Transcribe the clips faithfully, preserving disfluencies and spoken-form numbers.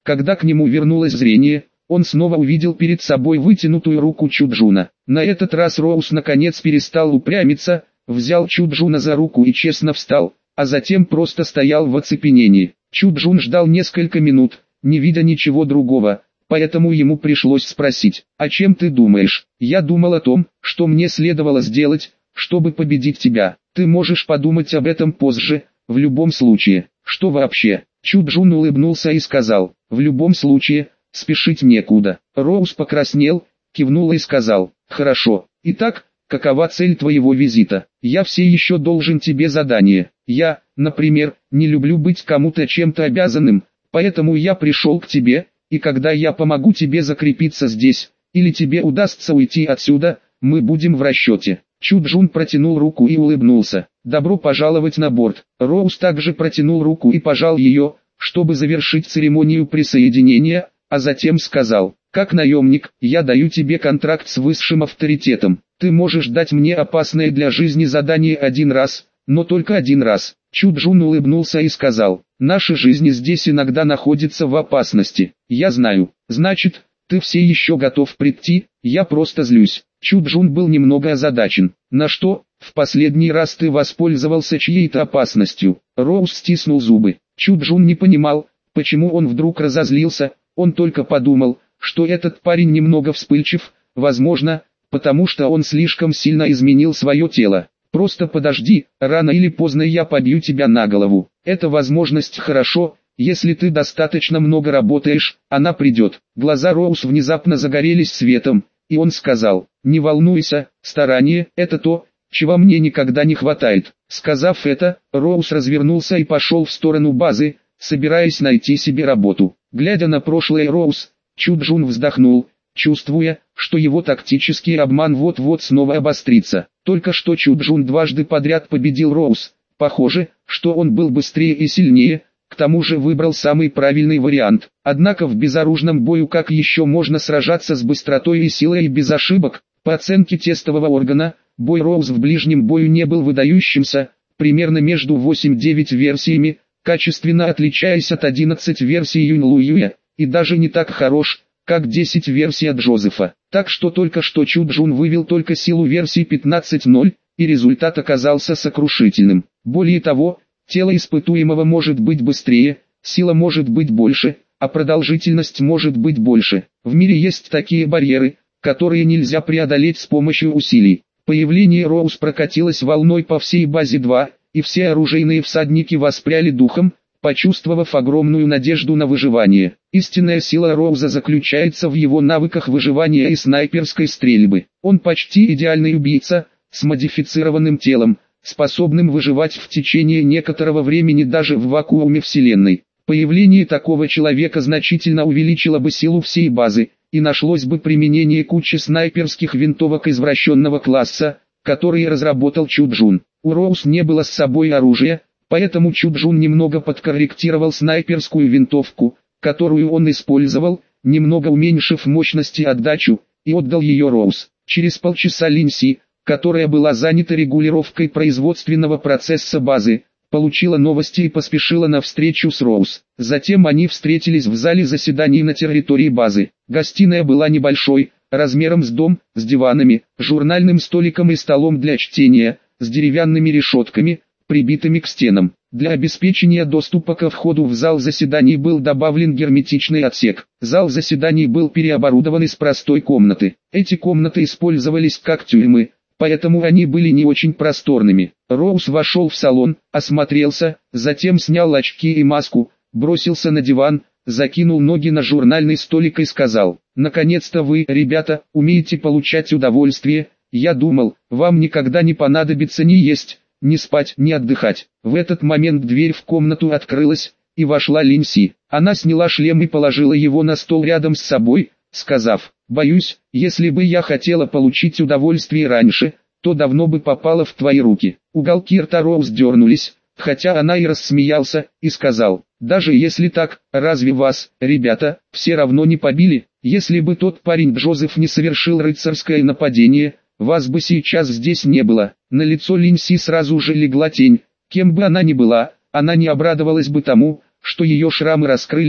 Когда к нему вернулось зрение, он снова увидел перед собой вытянутую руку Чуджуна. На этот раз Роуз наконец перестал упрямиться, взял Чуджуна за руку и честно встал, а затем просто стоял в оцепенении. Чуджун ждал несколько минут, не видя ничего другого, поэтому ему пришлось спросить: «О чем ты думаешь?» «Я думал о том, что мне следовало сделать, чтобы победить тебя. Ты можешь подумать об этом позже, в любом случае». «Что вообще?» Чуджун улыбнулся и сказал: «В любом случае, спешить некуда». Роуз покраснел, кивнул и сказал: «Хорошо. Итак, какова цель твоего визита? Я все еще должен тебе задание. Я, например, не люблю быть кому-то чем-то обязанным, поэтому я пришел к тебе, и когда я помогу тебе закрепиться здесь, или тебе удастся уйти отсюда, мы будем в расчете». Чуджун протянул руку и улыбнулся. «Добро пожаловать на борт». Роуз также протянул руку и пожал ее, чтобы завершить церемонию присоединения, а затем сказал: «Как наемник, я даю тебе контракт с высшим авторитетом. Ты можешь дать мне опасное для жизни задание один раз, но только один раз». Чуджун улыбнулся и сказал: «Наши жизни здесь иногда находятся в опасности. Я знаю. Значит, ты все еще готов прийти?» «Я просто злюсь». Чуджун был немного озадачен. «На что, в последний раз ты воспользовался чьей-то опасностью?» Роуз стиснул зубы. Чуджун не понимал, почему он вдруг разозлился. Он только подумал, что этот парень немного вспыльчив, возможно, потому что он слишком сильно изменил свое тело. «Просто подожди, рано или поздно я побью тебя на голову. Эта возможность хорошо, если ты достаточно много работаешь, она придет». Глаза Роуз внезапно загорелись светом, и он сказал: «Не волнуйся, старание – это то, чего мне никогда не хватает». Сказав это, Роуз развернулся и пошел в сторону базы, собираясь найти себе работу. Глядя на прошлое Роуз, Чуджун вздохнул, чувствуя, что его тактический обман вот-вот снова обострится. Только что Чуджун дважды подряд победил Роуз. Похоже, что он был быстрее и сильнее, к тому же выбрал самый правильный вариант. Однако в безоружном бою как еще можно сражаться с быстротой и силой и без ошибок? По оценке тестового органа, бой Роуз в ближнем бою не был выдающимся, примерно между восемь-девять версиями, качественно отличаясь от одиннадцати версий Юнь Луюя, и даже не так хорош, как десять версий от Джозефа. Так что только что Чуджун вывел только силу версии пятнадцать ноль, и результат оказался сокрушительным. Более того, тело испытуемого может быть быстрее, сила может быть больше, а продолжительность может быть больше. В мире есть такие барьеры, которые нельзя преодолеть с помощью усилий. Появление Роуз прокатилось волной по всей базе два, и все оружейные всадники воспряли духом, почувствовав огромную надежду на выживание. Истинная сила Роуза заключается в его навыках выживания и снайперской стрельбы. Он почти идеальный убийца, с модифицированным телом, способным выживать в течение некоторого времени даже в вакууме Вселенной. Появление такого человека значительно увеличило бы силу всей базы, и нашлось бы применение кучи снайперских винтовок извращенного класса, которые разработал Чуджун. У Роуз не было с собой оружия, поэтому Чуджун немного подкорректировал снайперскую винтовку, которую он использовал, немного уменьшив мощность и отдачу, и отдал ее Роуз. Через полчаса Линси, которая была занята регулировкой производственного процесса базы, получила новости и поспешила на встречу с Роуз. Затем они встретились в зале заседаний на территории базы. Гостиная была небольшой, размером с дом, с диванами, журнальным столиком и столом для чтения, с деревянными решетками, прибитыми к стенам. Для обеспечения доступа ко входу в зал заседаний был добавлен герметичный отсек. Зал заседаний был переоборудован из простой комнаты. Эти комнаты использовались как тюрьмы, поэтому они были не очень просторными. Роуз вошел в салон, осмотрелся, затем снял очки и маску, бросился на диван, закинул ноги на журнальный столик и сказал: «Наконец-то вы, ребята, умеете получать удовольствие. Я думал, вам никогда не понадобится ни есть, ни спать, ни отдыхать». В этот момент дверь в комнату открылась, и вошла Линси. Она сняла шлем и положила его на стол рядом с собой, сказав: «Боюсь, если бы я хотела получить удовольствие раньше, то давно бы попала в твои руки». Уголки рта Роуз дернулись, хотя она и рассмеялся, и сказал: «Даже если так, разве вас, ребята, все равно не побили? Если бы тот парень Джозеф не совершил рыцарское нападение, вас бы сейчас здесь не было». На лицо Линси сразу же легла тень. Кем бы она ни была, она не обрадовалась бы тому, что ее шрамы раскрылись,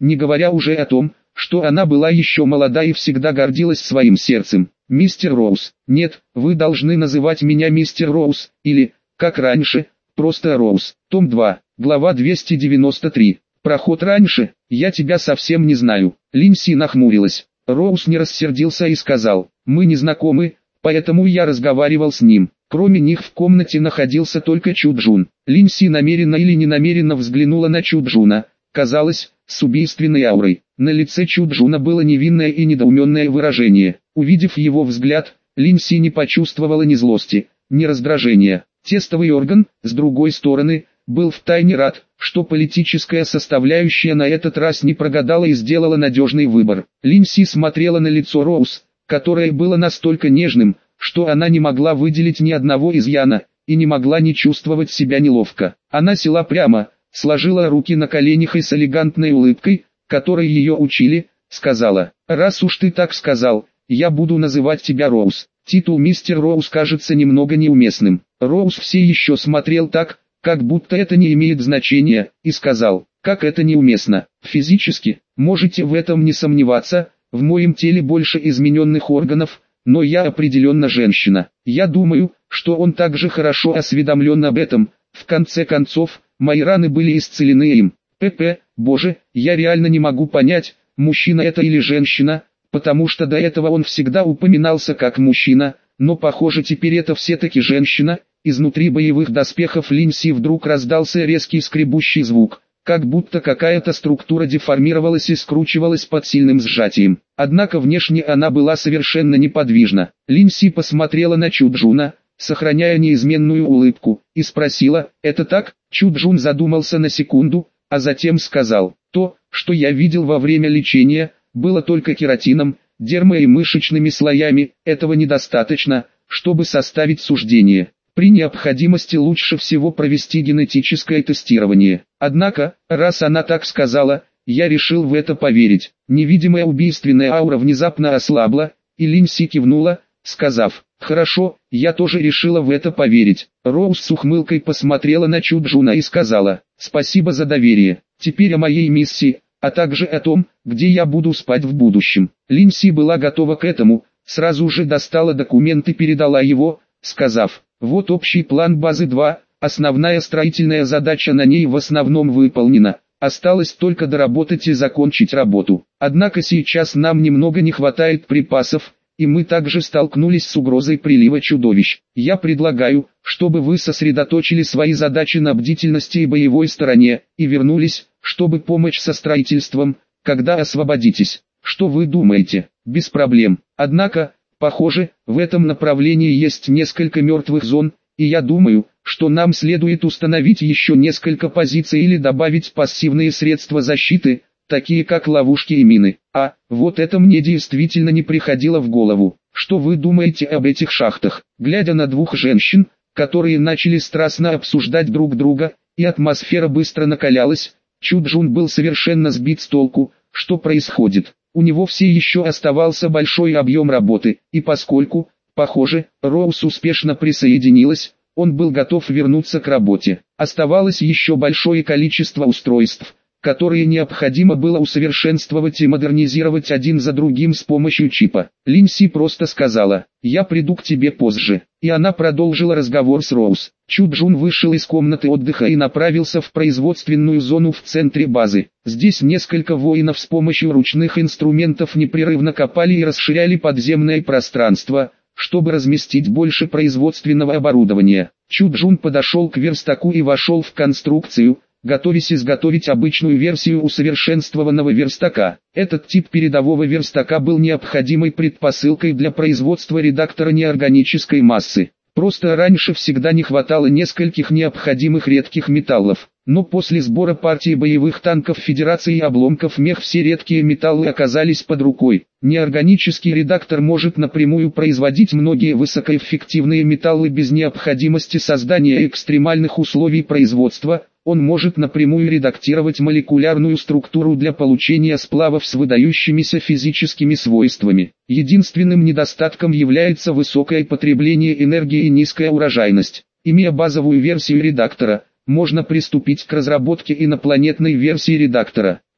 не говоря уже о том, что она была еще молода и всегда гордилась своим сердцем. «Мистер Роуз». «Нет, вы должны называть меня мистер Роуз, или, как раньше, просто Роуз». Том два, глава двести девяносто три. «Проход раньше, я тебя совсем не знаю». Линси нахмурилась. Роуз не рассердился и сказал: «Мы не знакомы, поэтому я разговаривал с ним». Кроме них в комнате находился только Чуджун. Линси намеренно или ненамеренно взглянула на Чуджуна, казалось, с убийственной аурой. На лице Чуджуна было невинное и недоуменное выражение. Увидев его взгляд, Линси не почувствовала ни злости, ни раздражения. Тестовый орган, с другой стороны, был втайне рад, что политическая составляющая на этот раз не прогадала и сделала надежный выбор. Линси смотрела на лицо Роуз, которое было настолько нежным, что она не могла выделить ни одного изъяна, и не могла не чувствовать себя неловко. Она села прямо, сложила руки на коленях и с элегантной улыбкой, которой ее учили, сказала: «Раз уж ты так сказал, я буду называть тебя Роуз». Титул мистер Роуз кажется немного неуместным. Роуз все еще смотрел так, как будто это не имеет значения, и сказал: «Как это неуместно? Физически, можете в этом не сомневаться, в моем теле больше измененных органов, но я определенно женщина. Я думаю, что он также хорошо осведомлен об этом, в конце концов, мои раны были исцелены им». ПП, боже, я реально не могу понять, мужчина это или женщина, потому что до этого он всегда упоминался как мужчина, но похоже теперь это все-таки женщина. Изнутри боевых доспехов Линси вдруг раздался резкий скребущий звук, как будто какая-то структура деформировалась и скручивалась под сильным сжатием. Однако внешне она была совершенно неподвижна. Линси посмотрела на Чуджуна, сохраняя неизменную улыбку, и спросила: «Это так?» Чуджун задумался на секунду, а затем сказал: «То, что я видел во время лечения, было только кератином, дермо- и мышечными слоями, этого недостаточно, чтобы составить суждение. При необходимости лучше всего провести генетическое тестирование. Однако, раз она так сказала, я решил в это поверить». Невидимая убийственная аура внезапно ослабла, и Линси кивнула, сказав: «Хорошо, я тоже решила в это поверить». Роуз с ухмылкой посмотрела на Чуджуна и сказала: «Спасибо за доверие. Теперь о моей миссии, а также о том, где я буду спать в будущем». Линси была готова к этому, сразу же достала документ и передала его, сказав: «Вот общий план базы два, основная строительная задача на ней в основном выполнена, осталось только доработать и закончить работу. Однако сейчас нам немного не хватает припасов, и мы также столкнулись с угрозой прилива чудовищ. Я предлагаю, чтобы вы сосредоточили свои задачи на бдительности и боевой стороне, и вернулись, чтобы помочь со строительством, когда освободитесь. Что вы думаете?» «Без проблем. Однако, похоже, в этом направлении есть несколько мертвых зон, и я думаю, что нам следует установить еще несколько позиций или добавить пассивные средства защиты, такие как ловушки и мины. А, вот это мне действительно не приходило в голову. Что вы думаете об этих шахтах?» Глядя на двух женщин, которые начали страстно обсуждать друг друга, и атмосфера быстро накалялась, Чуджун был совершенно сбит с толку, что происходит. У него все еще оставался большой объем работы, и поскольку, похоже, Роуз успешно присоединилась, он был готов вернуться к работе. Оставалось еще большое количество устройств, которые необходимо было усовершенствовать и модернизировать один за другим с помощью чипа. Линси просто сказала: «Я приду к тебе позже», и она продолжила разговор с Роуз. Чуджун вышел из комнаты отдыха и направился в производственную зону в центре базы. Здесь несколько воинов с помощью ручных инструментов непрерывно копали и расширяли подземное пространство, чтобы разместить больше производственного оборудования. Чуджун подошел к верстаку и вошел в конструкцию, готовясь изготовить обычную версию усовершенствованного верстака. Этот тип передового верстака был необходимой предпосылкой для производства редактора неорганической массы. Просто раньше всегда не хватало нескольких необходимых редких металлов. Но после сбора партии боевых танков Федерации и обломков мех все редкие металлы оказались под рукой. Неорганический редактор может напрямую производить многие высокоэффективные металлы без необходимости создания экстремальных условий производства. Он может напрямую редактировать молекулярную структуру для получения сплавов с выдающимися физическими свойствами. Единственным недостатком является высокое потребление энергии и низкая урожайность. Имея базовую версию редактора, можно приступить к разработке инопланетной версии редактора.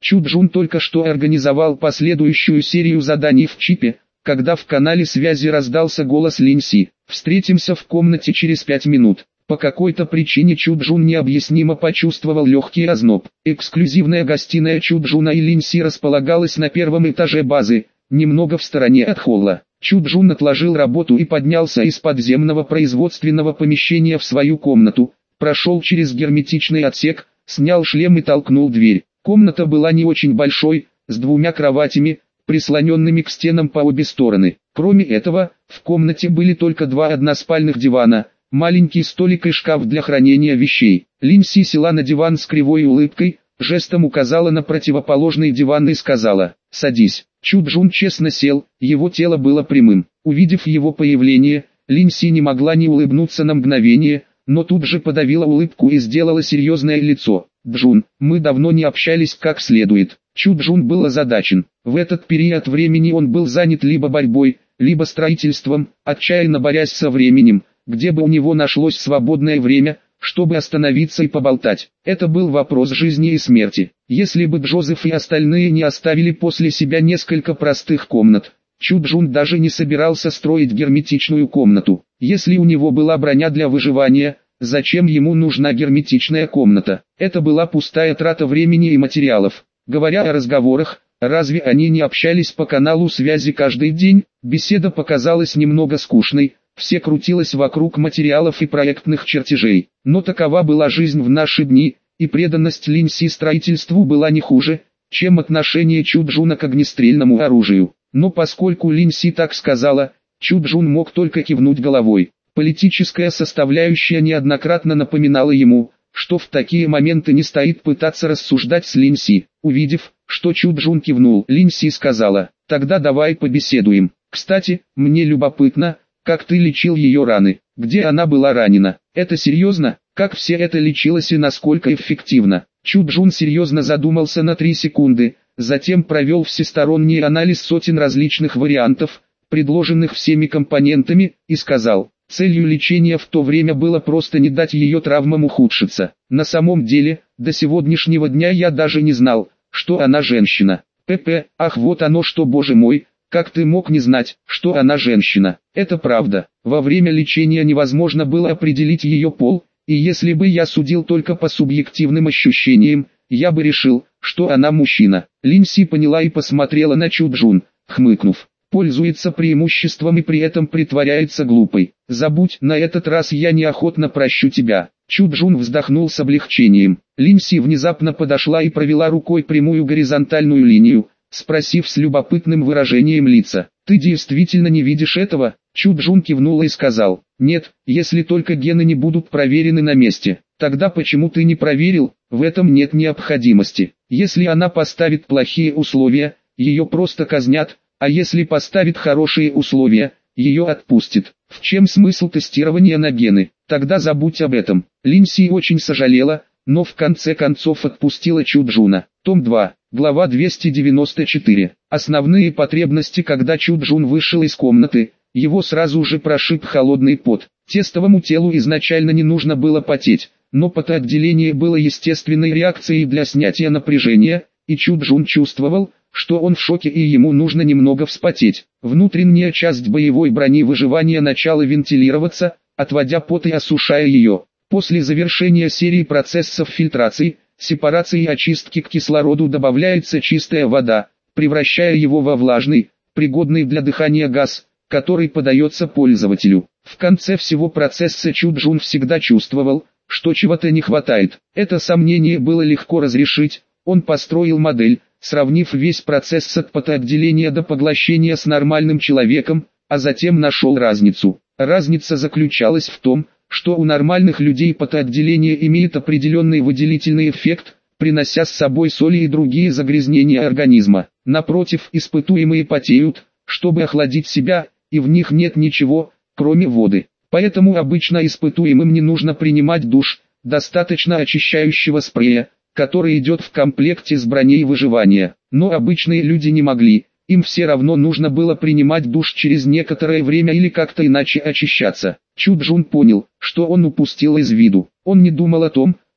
Чуджун только что организовал последующую серию заданий в чипе, когда в канале связи раздался голос Линси. «Встретимся в комнате через пять минут». По какой-то причине Чуджун необъяснимо почувствовал легкий озноб. Эксклюзивная гостиная Чуджуна и Линси располагалась на первом этаже базы, немного в стороне от холла. Чуджун отложил работу и поднялся из подземного производственного помещения в свою комнату, прошел через герметичный отсек, снял шлем и толкнул дверь. Комната была не очень большой, с двумя кроватями, прислоненными к стенам по обе стороны. Кроме этого, в комнате были только два односпальных дивана, маленький столик и шкаф для хранения вещей. Линси села на диван с кривой улыбкой, жестом указала на противоположный диван и сказала: «Садись». Чуджун честно сел, его тело было прямым. Увидев его появление, Линси не могла не улыбнуться на мгновение, но тут же подавила улыбку и сделала серьезное лицо. «Джун, мы давно не общались как следует». Чуджун был озадачен. В этот период времени он был занят либо борьбой, либо строительством, отчаянно борясь со временем, где бы у него нашлось свободное время, чтобы остановиться и поболтать. Это был вопрос жизни и смерти. Если бы Джозеф и остальные не оставили после себя несколько простых комнат, Чуджун даже не собирался строить герметичную комнату. Если у него была броня для выживания, зачем ему нужна герметичная комната? Это была пустая трата времени и материалов. Говоря о разговорах, разве они не общались по каналу связи каждый день? Беседа показалась немного скучной, все крутилось вокруг материалов и проектных чертежей. Но такова была жизнь в наши дни, и преданность Линси строительству была не хуже, чем отношение Чуджуна к огнестрельному оружию. Но поскольку Линси так сказала, Чуджун мог только кивнуть головой. Политическая составляющая неоднократно напоминала ему, что в такие моменты не стоит пытаться рассуждать с Линси. Увидев, что Чуджун кивнул, Линси сказала: «Тогда давай побеседуем. Кстати, мне любопытно, как ты лечил ее раны, где она была ранена. Это серьезно, как все это лечилось и насколько эффективно?» Чуджун серьезно задумался на три секунды, затем провел всесторонний анализ сотен различных вариантов, предложенных всеми компонентами, и сказал: «Целью лечения в то время было просто не дать ее травмам ухудшиться. На самом деле, до сегодняшнего дня я даже не знал, что она женщина. ПП, ах вот оно что, боже мой, как ты мог не знать, что она женщина? Это правда. Во время лечения невозможно было определить ее пол, и если бы я судил только по субъективным ощущениям, я бы решил, что она мужчина». Линси поняла и посмотрела на Чуджун, хмыкнув. «Пользуется преимуществом и при этом притворяется глупой. Забудь, на этот раз я неохотно прощу тебя». Чуджун вздохнул с облегчением. Линси внезапно подошла и провела рукой прямую горизонтальную линию, спросив с любопытным выражением лица: «Ты действительно не видишь этого?» Чуджун кивнула и сказал: «Нет, если только гены не будут проверены на месте». «Тогда почему ты не проверил?» «В этом нет необходимости. Если она поставит плохие условия, ее просто казнят, а если поставит хорошие условия, ее отпустят. В чем смысл тестирования на гены? Тогда забудь об этом». Линси очень сожалела, но в конце концов отпустила Чуджуна. Том два, глава двести девяносто четыре. Основные потребности. Когда Чуджун вышел из комнаты, его сразу же прошиб холодный пот. Тестовому телу изначально не нужно было потеть, но потоотделение было естественной реакцией для снятия напряжения, и Чуджун чувствовал, что он в шоке и ему нужно немного вспотеть. Внутренняя часть боевой брони выживания начала вентилироваться, отводя пот и осушая ее. После завершения серии процессов фильтрации, сепарации и очистки к кислороду добавляется чистая вода, превращая его во влажный, пригодный для дыхания газ, который подается пользователю. В конце всего процесса Чуджун всегда чувствовал, что чего-то не хватает. Это сомнение было легко разрешить. Он построил модель, сравнив весь процесс от потоотделения до поглощения с нормальным человеком, а затем нашел разницу. Разница заключалась в том, что у нормальных людей потоотделение имеет определенный выделительный эффект, принося с собой соли и другие загрязнения организма. Напротив, испытуемые потеют, чтобы охладить себя, и в них нет ничего, кроме воды. Поэтому обычно испытуемым не нужно принимать душ, достаточно очищающего спрея, который идет в комплекте с броней выживания. Но обычные люди не могли, им все равно нужно было принимать душ через некоторое время или как-то иначе очищаться. Чуджун понял, что он упустил из виду. Он не думал о том,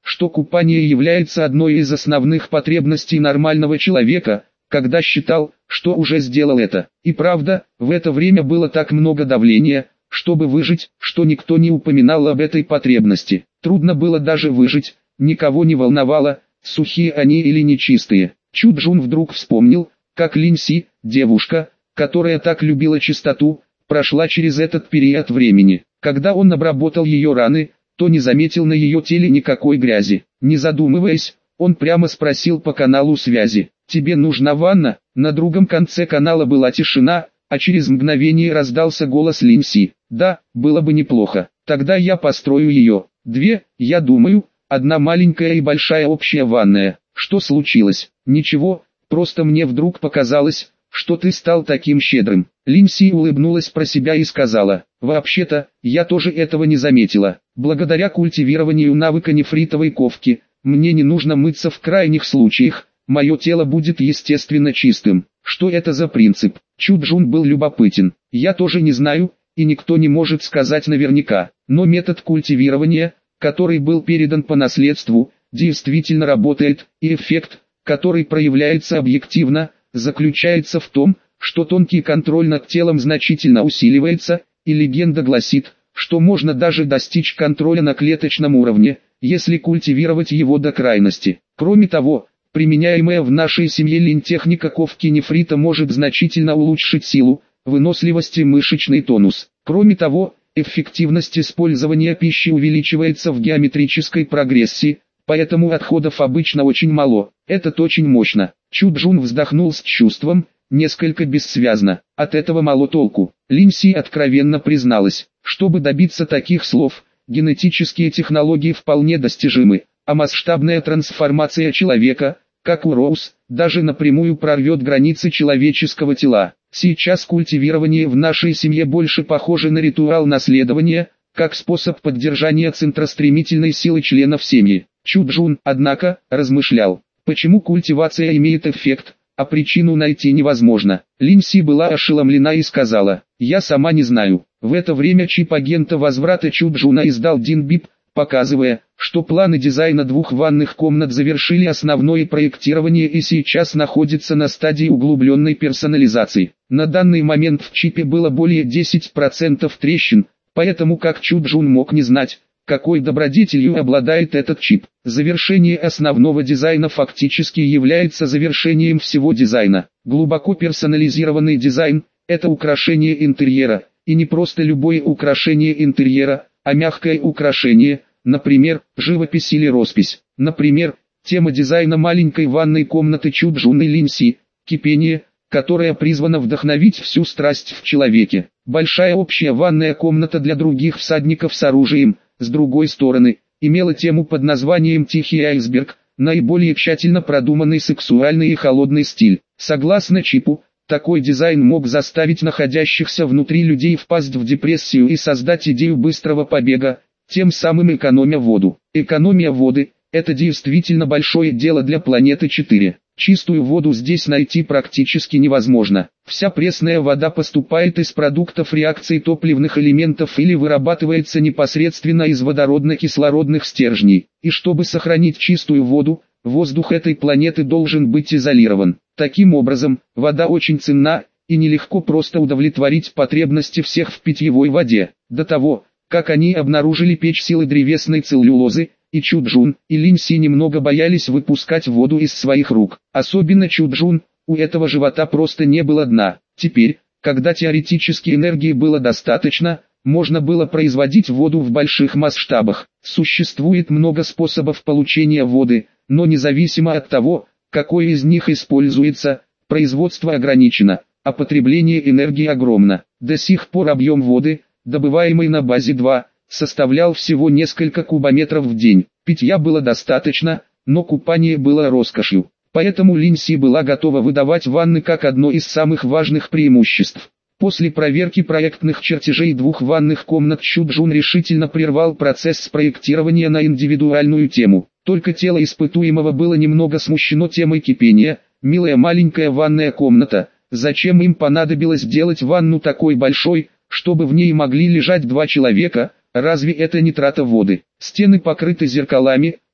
что купание является одной из основных потребностей нормального человека, когда считал, что уже сделал это. И правда, в это время было так много давления, чтобы выжить, что никто не упоминал об этой потребности. Трудно было даже выжить, никого не волновало, сухие они или нечистые. Чу Джун вдруг вспомнил, как Линь Си, девушка, которая так любила чистоту, прошла через этот период времени. Когда он обработал ее раны, то не заметил на ее теле никакой грязи. Не задумываясь, он прямо спросил по каналу связи: «Тебе нужна ванна?» На другом конце канала была тишина, а через мгновение раздался голос Линь Си: «Да, было бы неплохо. Тогда я построю ее. Две, я думаю, одна маленькая и большая общая ванная». «Что случилось?» «Ничего, просто мне вдруг показалось, что ты стал таким щедрым». Линь Си улыбнулась про себя и сказала: «Вообще-то, я тоже этого не заметила. Благодаря культивированию навыка нефритовой ковки, мне не нужно мыться в крайних случаях, мое тело будет естественно чистым». Что это за принцип? Чу Джун был любопытен. «Я тоже не знаю, и никто не может сказать наверняка, но метод культивирования, который был передан по наследству, действительно работает, и эффект, который проявляется объективно, заключается в том, что тонкий контроль над телом значительно усиливается, и легенда гласит, что можно даже достичь контроля на клеточном уровне, если культивировать его до крайности. Кроме того, применяемая в нашей семье линь-техника ковки нефрита может значительно улучшить силу, выносливость и мышечный тонус. Кроме того, эффективность использования пищи увеличивается в геометрической прогрессии, поэтому отходов обычно очень мало. Это очень мощно. Чу Джун вздохнул с чувством, несколько бессвязно. От этого мало толку. Линь Си откровенно призналась: чтобы добиться таких слов, генетические технологии вполне достижимы, а масштабная трансформация человека, как у Роуз, даже напрямую прорвет границы человеческого тела. Сейчас культивирование в нашей семье больше похоже на ритуал наследования, как способ поддержания центростремительной силы членов семьи. Чу Джун, однако, размышлял, почему культивация имеет эффект, а причину найти невозможно. Линь Си была ошеломлена и сказала: «Я сама не знаю». В это время чип агента возврата Чу Джуна издал Дин-бип, показывая, что планы дизайна двух ванных комнат завершили основное проектирование и сейчас находятся на стадии углубленной персонализации. На данный момент в чипе было более десяти процентов трещин, поэтому как Чу Джун мог не знать, какой добродетелью обладает этот чип. Завершение основного дизайна фактически является завершением всего дизайна. Глубоко персонализированный дизайн – это украшение интерьера, и не просто любое украшение интерьера, а мягкое украшение, например, живопись или роспись. Например, тема дизайна маленькой ванной комнаты Чу Джун и Линь Си – кипение, которое призвано вдохновить всю страсть в человеке. Большая общая ванная комната для других всадников с оружием, с другой стороны, имела тему под названием «Тихий айсберг», наиболее тщательно продуманный сексуальный и холодный стиль. Согласно чипу, такой дизайн мог заставить находящихся внутри людей впасть в депрессию и создать идею быстрого побега, тем самым экономя воду. Экономия воды – это действительно большое дело для планеты четыре. Чистую воду здесь найти практически невозможно. Вся пресная вода поступает из продуктов реакции топливных элементов или вырабатывается непосредственно из водородно-кислородных стержней. И чтобы сохранить чистую воду, воздух этой планеты должен быть изолирован. Таким образом, вода очень ценна, и нелегко просто удовлетворить потребности всех в питьевой воде. До того, как они обнаружили печь силы древесной целлюлозы, и Чу Джун, и Линь Си немного боялись выпускать воду из своих рук. Особенно Чу Джун, у этого живота просто не было дна. Теперь, когда теоретически энергии было достаточно, можно было производить воду в больших масштабах. Существует много способов получения воды, но независимо от того, какой из них используется, производство ограничено, а потребление энергии огромно. До сих пор объем воды, добываемый на базе два, составлял всего несколько кубометров в день. Питья было достаточно, но купание было роскошью. Поэтому Линь Си была готова выдавать ванны как одно из самых важных преимуществ. После проверки проектных чертежей двух ванных комнат Чу Джун решительно прервал процесс проектирования на индивидуальную тему. Только тело испытуемого было немного смущено темой кипения. «Милая маленькая ванная комната, зачем им понадобилось делать ванну такой большой, чтобы в ней могли лежать два человека? Разве это не трата воды? Стены покрыты зеркалами,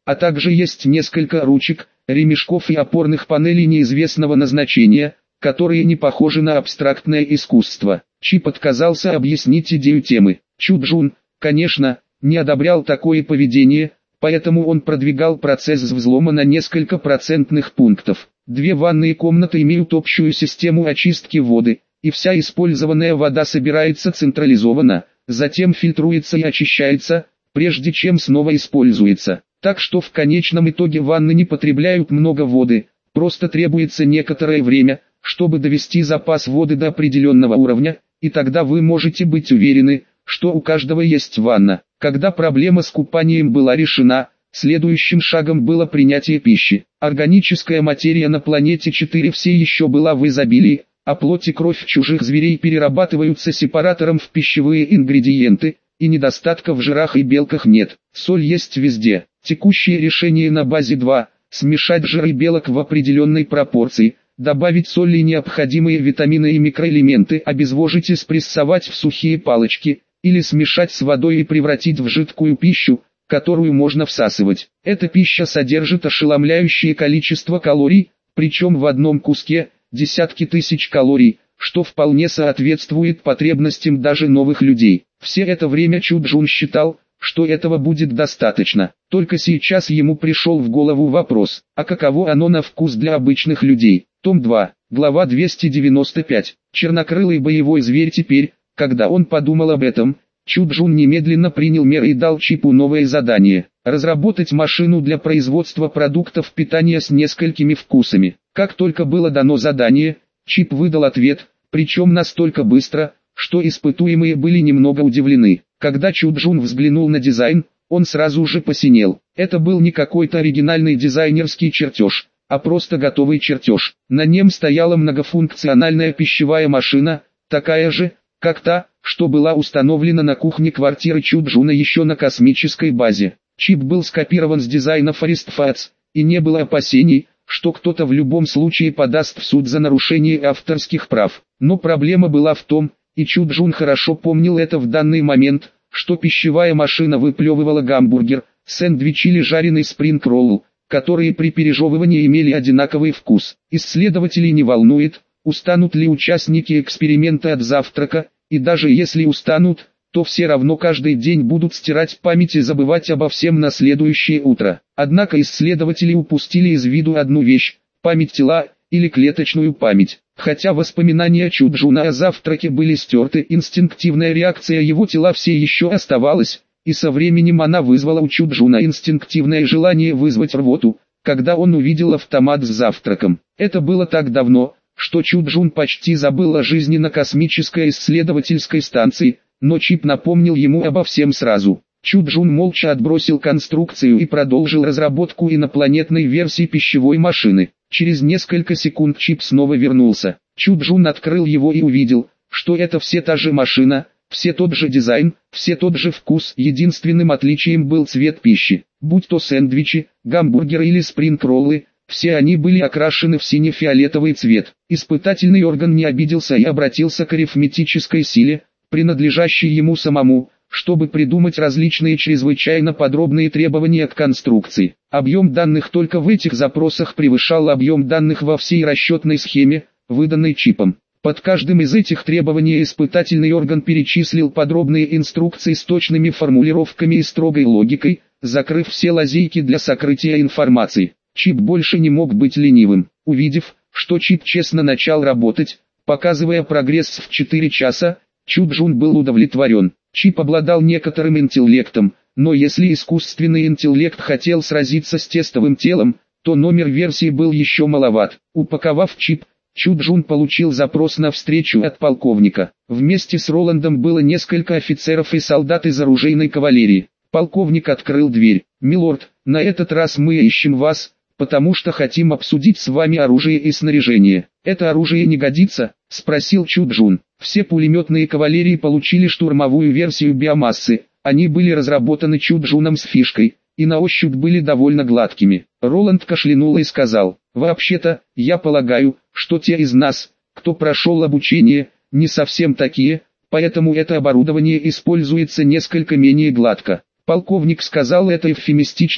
а также есть несколько ручек, ремешков и опорных панелей неизвестного назначения, которые не похожи на абстрактное искусство. Чип отказался объяснить идею темы. Чуджун, конечно, не одобрял такое поведение, поэтому он продвигал процесс взлома на несколько процентных пунктов. Две ванные комнаты имеют общую систему очистки воды, и вся использованная вода собирается централизованно, затем фильтруется и очищается, прежде чем снова используется. Так что в конечном итоге ванны не потребляют много воды, просто требуется некоторое время, чтобы довести запас воды до определенного уровня, и тогда вы можете быть уверены, что у каждого есть ванна. Когда проблема с купанием была решена, следующим шагом было принятие пищи. Органическая материя на планете четыре все еще была в изобилии, а плоть и кровь чужих зверей перерабатываются сепаратором в пищевые ингредиенты, и недостатка в жирах и белках нет. Соль есть везде. Текущее решение на базе два – смешать жир и белок в определенной пропорции, добавить соль и необходимые витамины и микроэлементы, обезвожить и спрессовать в сухие палочки, или смешать с водой и превратить в жидкую пищу, которую можно всасывать. Эта пища содержит ошеломляющее количество калорий, причем в одном куске – десятки тысяч калорий, что вполне соответствует потребностям даже новых людей. Все это время Чуджун считал, что этого будет достаточно. Только сейчас ему пришел в голову вопрос, а каково оно на вкус для обычных людей. Том два, глава двести девяносто пять. Чернокрылый боевой зверь. Теперь, когда он подумал об этом, Чуджун немедленно принял меры и дал Чипу новое задание – разработать машину для производства продуктов питания с несколькими вкусами. Как только было дано задание, Чип выдал ответ, причем настолько быстро, что испытуемые были немного удивлены. Когда Чуджун взглянул на дизайн, он сразу же посинел. Это был не какой-то оригинальный дизайнерский чертеж, а просто готовый чертеж. На нем стояла многофункциональная пищевая машина, такая же, как та, что была установлена на кухне квартиры Чуджуна еще на космической базе. Чип был скопирован с дизайна Forest Fats, и не было опасений, что кто-то в любом случае подаст в суд за нарушение авторских прав. Но проблема была в том, и Чуджун хорошо помнил это в данный момент, что пищевая машина выплевывала гамбургер, сэндвич или жареный спринг-ролл, которые при пережевывании имели одинаковый вкус. Исследователей не волнует, устанут ли участники эксперимента от завтрака, и даже если устанут, то все равно каждый день будут стирать память и забывать обо всем на следующее утро. Однако исследователи упустили из виду одну вещь – память тела, или клеточную память. Хотя воспоминания Чуджуна о завтраке были стерты, инстинктивная реакция его тела все еще оставалась, и со временем она вызвала у Чуджуна инстинктивное желание вызвать рвоту, когда он увидел автомат с завтраком. Это было так давно, что Чуджун почти забыл о жизни на космической исследовательской станции, но Чип напомнил ему обо всем сразу. Чуджун молча отбросил конструкцию и продолжил разработку инопланетной версии пищевой машины. Через несколько секунд Чип снова вернулся. Чуджун открыл его и увидел, что это все та же машина, все тот же дизайн, все тот же вкус. Единственным отличием был цвет пищи. Будь то сэндвичи, гамбургеры или спринг-роллы, все они были окрашены в сине-фиолетовый цвет. Испытательный орган не обиделся и обратился к арифметической силе, принадлежащей ему самому, чтобы придумать различные чрезвычайно подробные требования к конструкции. Объем данных только в этих запросах превышал объем данных во всей расчетной схеме, выданной Чипом. Под каждым из этих требований испытательный орган перечислил подробные инструкции с точными формулировками и строгой логикой, закрыв все лазейки для сокрытия информации. Чип больше не мог быть ленивым. Увидев, что Чип честно начал работать, показывая прогресс в четыре часа, Чуджун был удовлетворен. Чип обладал некоторым интеллектом, но если искусственный интеллект хотел сразиться с тестовым телом, то номер версии был еще маловат. Упаковав чип, Чуджун получил запрос на встречу от полковника. Вместе с Роландом было несколько офицеров и солдат из оружейной кавалерии. Полковник открыл дверь. «Милорд, на этот раз мы ищем вас, потому что хотим обсудить с вами оружие и снаряжение». «Это оружие не годится?» – спросил Чуджун. Все пулеметные кавалерии получили штурмовую версию биомассы. Они были разработаны Чуджуном с фишкой, и на ощупь были довольно гладкими. Роланд кашлянул и сказал: «Вообще-то, я полагаю, что те из нас, кто прошел обучение, не совсем такие, поэтому это оборудование используется несколько менее гладко». Полковник сказал это эвфемистично,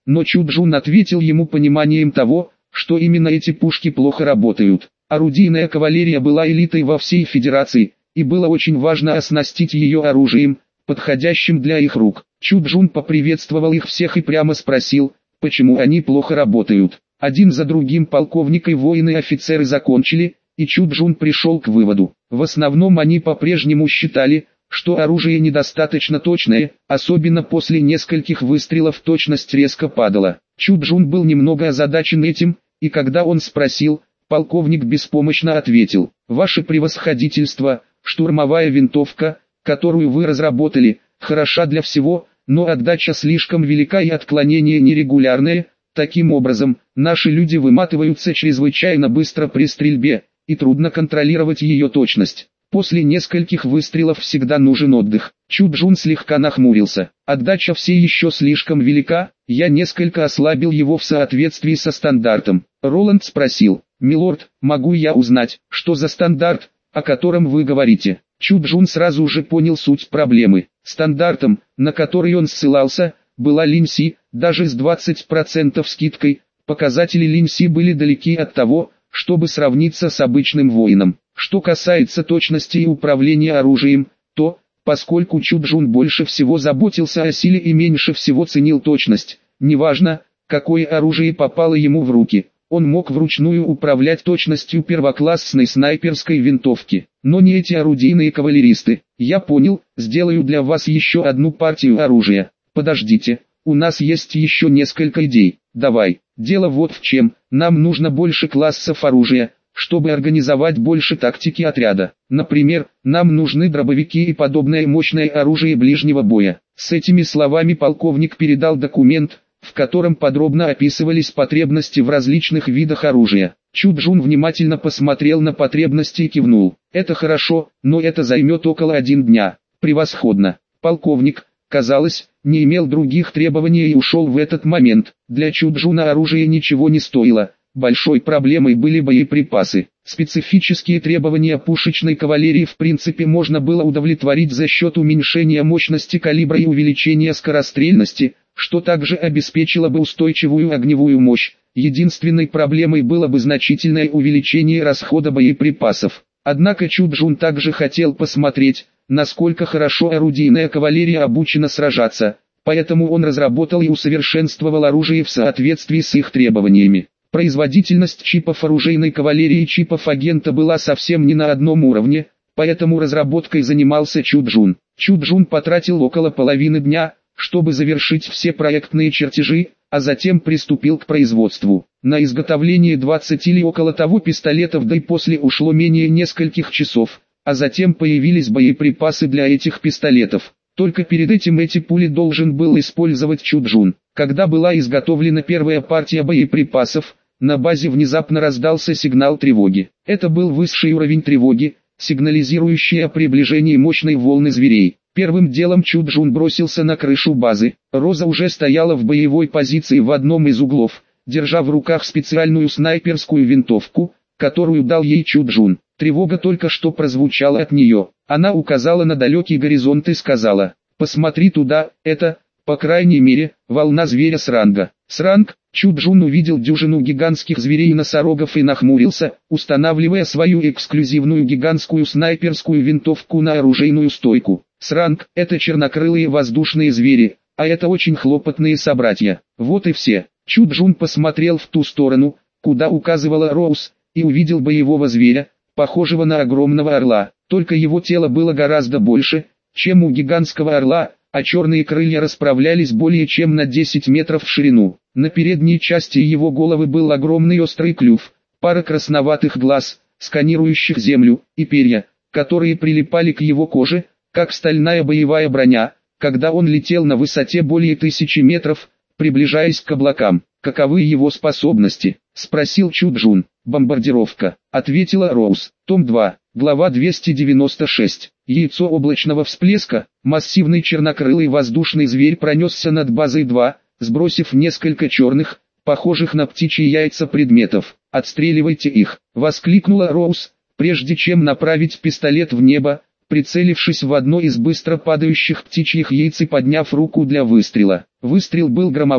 но Чуджун ответил ему пониманием того, что именно эти пушки плохо работают. Орудийная кавалерия была элитой во всей Федерации, и было очень важно оснастить ее оружием, подходящим для их рук. Чуджун поприветствовал их всех и прямо спросил, почему они плохо работают. Один за другим полковник и воины и офицеры закончили, и Чуджун пришел к выводу. В основном они по-прежнему считали, что оружие недостаточно точное, особенно после нескольких выстрелов точность резко падала. Чуджун был немного озадачен этим, и когда он спросил, полковник беспомощно ответил: «Ваше превосходительство, штурмовая винтовка, которую вы разработали, хороша для всего, но отдача слишком велика и отклонения нерегулярные. Таким образом, наши люди выматываются чрезвычайно быстро при стрельбе, и трудно контролировать ее точность. После нескольких выстрелов всегда нужен отдых». Чуджун слегка нахмурился. «Отдача все еще слишком велика, я несколько ослабил его в соответствии со стандартом». Роланд спросил: «Милорд, могу я узнать, что за стандарт, о котором вы говорите?» Чуджун сразу же понял суть проблемы. Стандартом, на который он ссылался, была Линси. Даже с двадцать процентов скидкой, показатели Линси были далеки от того, чтобы сравниться с обычным воином. Что касается точности и управления оружием, то, поскольку Чуджун больше всего заботился о силе и меньше всего ценил точность, неважно, какое оружие попало ему в руки, он мог вручную управлять точностью первоклассной снайперской винтовки. Но не эти орудийные кавалеристы. «Я понял, сделаю для вас еще одну партию оружия. Подождите, у нас есть еще несколько идей. Давай». Дело вот в чем: нам нужно больше классов оружия, чтобы организовать больше тактики отряда. Например, нам нужны дробовики и подобное мощное оружие ближнего боя. С этими словами полковник передал документ, в котором подробно описывались потребности в различных видах оружия. Чуджун внимательно посмотрел на потребности и кивнул. «Это хорошо, но это займет около один дня». «Превосходно». Полковник, казалось, не имел других требований и ушел в этот момент. Для Чуджуна оружие ничего не стоило. Большой проблемой были боеприпасы. Специфические требования пушечной кавалерии в принципе можно было удовлетворить за счет уменьшения мощности калибра и увеличения скорострельности, что также обеспечило бы устойчивую огневую мощь. Единственной проблемой было бы значительное увеличение расхода боеприпасов. Однако Чуджун также хотел посмотреть, насколько хорошо орудийная кавалерия обучена сражаться, поэтому он разработал и усовершенствовал оружие в соответствии с их требованиями. Производительность чипов оружейной кавалерии и чипов агента была совсем не на одном уровне, поэтому разработкой занимался Чуджун. Чуджун потратил около половины дня, чтобы завершить все проектные чертежи, а затем приступил к производству. На изготовление двадцати или около того пистолетов да и после ушло менее нескольких часов, а затем появились боеприпасы для этих пистолетов. Только перед этим эти пули должен был использовать Чуджун. Когда была изготовлена первая партия боеприпасов, на базе внезапно раздался сигнал тревоги. Это был высший уровень тревоги, сигнализирующий о приближении мощной волны зверей. Первым делом Чуджун бросился на крышу базы. Роза уже стояла в боевой позиции в одном из углов, держа в руках специальную снайперскую винтовку, которую дал ей Чуджун. Тревога только что прозвучала от нее. Она указала на далекий горизонт и сказала: «Посмотри туда, это, по крайней мере, волна зверя Сранга». Сранг. Чуджун увидел дюжину гигантских зверей и носорогов и нахмурился, устанавливая свою эксклюзивную гигантскую снайперскую винтовку на оружейную стойку. Сранг – это чернокрылые воздушные звери, а это очень хлопотные собратья. Вот и все. Чуджун посмотрел в ту сторону, куда указывала Роуз, и увидел боевого зверя, похожего на огромного орла, только его тело было гораздо больше, чем у гигантского орла, а черные крылья расправлялись более чем на десять метров в ширину. На передней части его головы был огромный острый клюв, пара красноватых глаз, сканирующих землю, и перья, которые прилипали к его коже, как стальная боевая броня, когда он летел на высоте более тысячи метров, приближаясь к облакам. «Каковы его способности?» — спросил Чуджун. «Бомбардировка», — ответила Роуз. Том два, глава двести девяносто шесть. Яйцо облачного всплеска. Массивный чернокрылый воздушный зверь пронесся над базой два, сбросив несколько черных, похожих на птичьи яйца предметов. «Отстреливайте их!» — воскликнула Роуз, прежде чем направить пистолет в небо, прицелившись в одно из быстро падающих птичьих яиц и подняв руку для выстрела. Выстрел был громовым,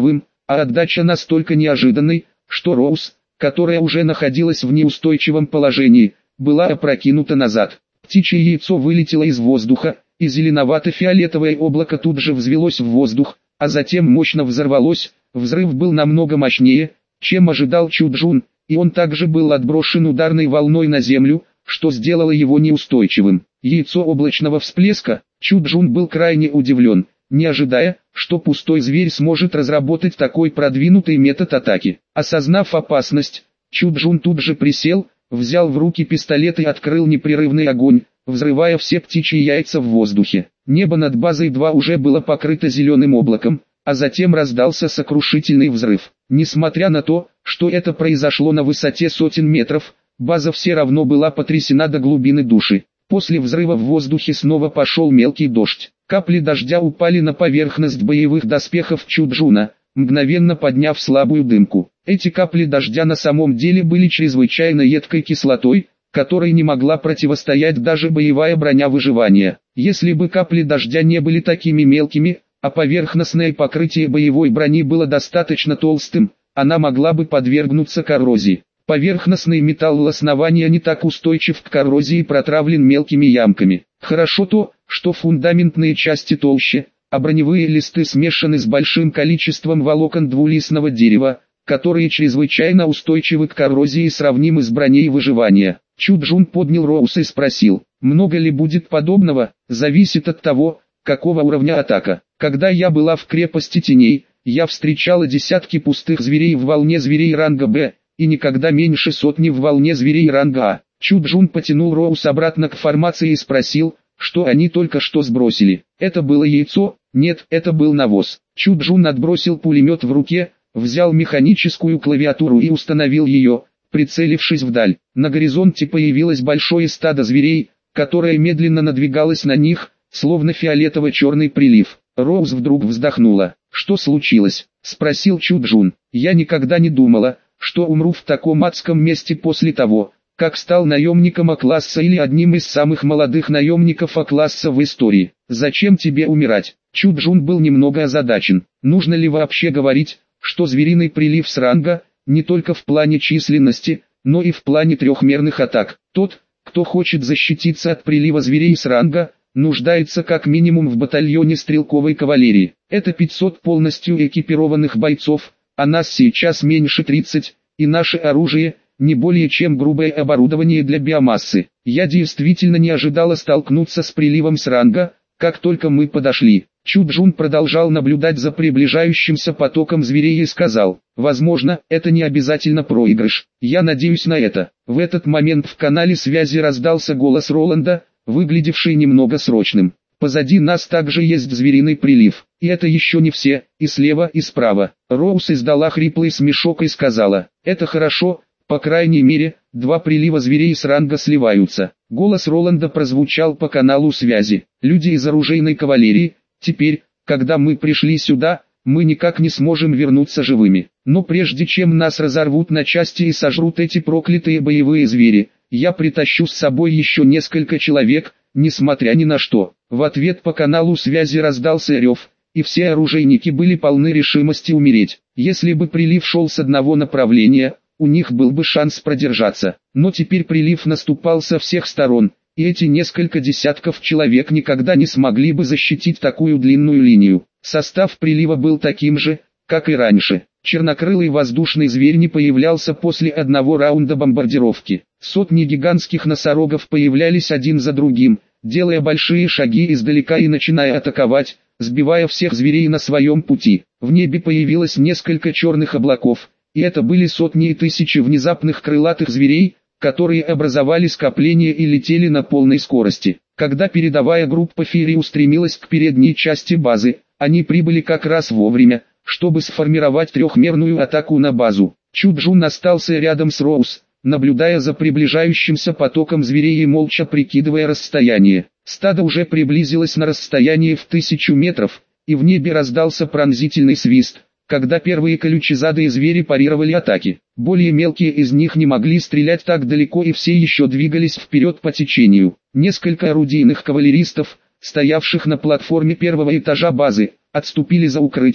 а отдача настолько неожиданной, что Роуз, которая уже находилась в неустойчивом положении, была опрокинута назад. Птичье яйцо вылетело из воздуха, и зеленовато-фиолетовое облако тут же взвелось в воздух, а затем мощно взорвалось. Взрыв был намного мощнее, чем ожидал Чуджун, и он также был отброшен ударной волной на землю, что сделало его неустойчивым. Яйцо облачного всплеска, Чуджун был крайне удивлен, не ожидая, что пустой зверь сможет разработать такой продвинутый метод атаки. Осознав опасность, Чуджун тут же присел, взял в руки пистолет и открыл непрерывный огонь, взрывая все птичьи яйца в воздухе. Небо над базой два уже было покрыто зеленым облаком, а затем раздался сокрушительный взрыв. Несмотря на то, что это произошло на высоте сотен метров, база все равно была потрясена до глубины души. После взрыва в воздухе снова пошел мелкий дождь. Капли дождя упали на поверхность боевых доспехов Чуджуна, мгновенно подняв слабую дымку. Эти капли дождя на самом деле были чрезвычайно едкой кислотой, которой не могла противостоять даже боевая броня выживания. Если бы капли дождя не были такими мелкими, а поверхностное покрытие боевой брони было достаточно толстым, она могла бы подвергнуться коррозии. Поверхностный металл основания не так устойчив к коррозии и протравлен мелкими ямками. Хорошо то, что фундаментные части толще, а броневые листы смешаны с большим количеством волокон двулистного дерева, которые чрезвычайно устойчивы к коррозии и сравнимы с броней выживания. Чуджун поднял Роуз и спросил, много ли будет подобного, зависит от того, какого уровня атака. Когда я была в крепости теней, я встречала десятки пустых зверей в волне зверей ранга Б, и никогда меньше сотни в волне зверей ранга А. Чуджун потянул Роуз обратно к формации и спросил, что они только что сбросили. Это было яйцо? Нет, это был навоз. Чуджун отбросил пулемет в руке, взял механическую клавиатуру и установил ее, прицелившись вдаль. На горизонте появилось большое стадо зверей, которое медленно надвигалось на них, словно фиолетово-черный прилив. Роуз вдруг вздохнула. «Что случилось?» – спросил Чуджун. «Я никогда не думала, что умру в таком адском месте после того, как стал наемником А-класса или одним из самых молодых наемников А-класса в истории. Зачем тебе умирать?» Чуджун был немного озадачен. Нужно ли вообще говорить, что звериный прилив с ранга, не только в плане численности, но и в плане трехмерных атак. Тот, кто хочет защититься от прилива зверей с ранга, нуждается как минимум в батальоне стрелковой кавалерии. Это пятьсот полностью экипированных бойцов, а нас сейчас меньше тридцати, и наше оружие – не более чем грубое оборудование для биомассы. Я действительно не ожидала столкнуться с приливом с ранга, как только мы подошли. Чуджун продолжал наблюдать за приближающимся потоком зверей и сказал, возможно, это не обязательно проигрыш. Я надеюсь на это. В этот момент в канале связи раздался голос Роланда, выглядевший немного срочным. Позади нас также есть звериный прилив. И это еще не все, и слева, и справа. Роуз издала хриплый смешок и сказала, это хорошо. По крайней мере, два прилива зверей с ранга сливаются. Голос Роланда прозвучал по каналу связи. Люди из оружейной кавалерии, теперь, когда мы пришли сюда, мы никак не сможем вернуться живыми. Но прежде чем нас разорвут на части и сожрут эти проклятые боевые звери, я притащу с собой еще несколько человек, несмотря ни на что. В ответ по каналу связи раздался рев, и все оружейники были полны решимости умереть. Если бы прилив шел с одного направления, у них был бы шанс продержаться. Но теперь прилив наступал со всех сторон, и эти несколько десятков человек никогда не смогли бы защитить такую длинную линию. Состав прилива был таким же, как и раньше. Чернокрылый воздушный зверь не появлялся после одного раунда бомбардировки. Сотни гигантских носорогов появлялись один за другим, делая большие шаги издалека и начиная атаковать, сбивая всех зверей на своем пути. В небе появилось несколько черных облаков, и это были сотни и тысячи внезапных крылатых зверей, которые образовали скопление и летели на полной скорости. Когда передовая группа Фири устремилась к передней части базы, они прибыли как раз вовремя, чтобы сформировать трехмерную атаку на базу. Чуджун остался рядом с Роуз, наблюдая за приближающимся потоком зверей и молча прикидывая расстояние. Стадо уже приблизилось на расстояние в тысячу метров, и в небе раздался пронзительный свист, когда первые колючезадые звери парировали атаки. Более мелкие из них не могли стрелять так далеко и все еще двигались вперед по течению. Несколько орудийных кавалеристов, стоявших на платформе первого этажа базы, отступили за укрытие,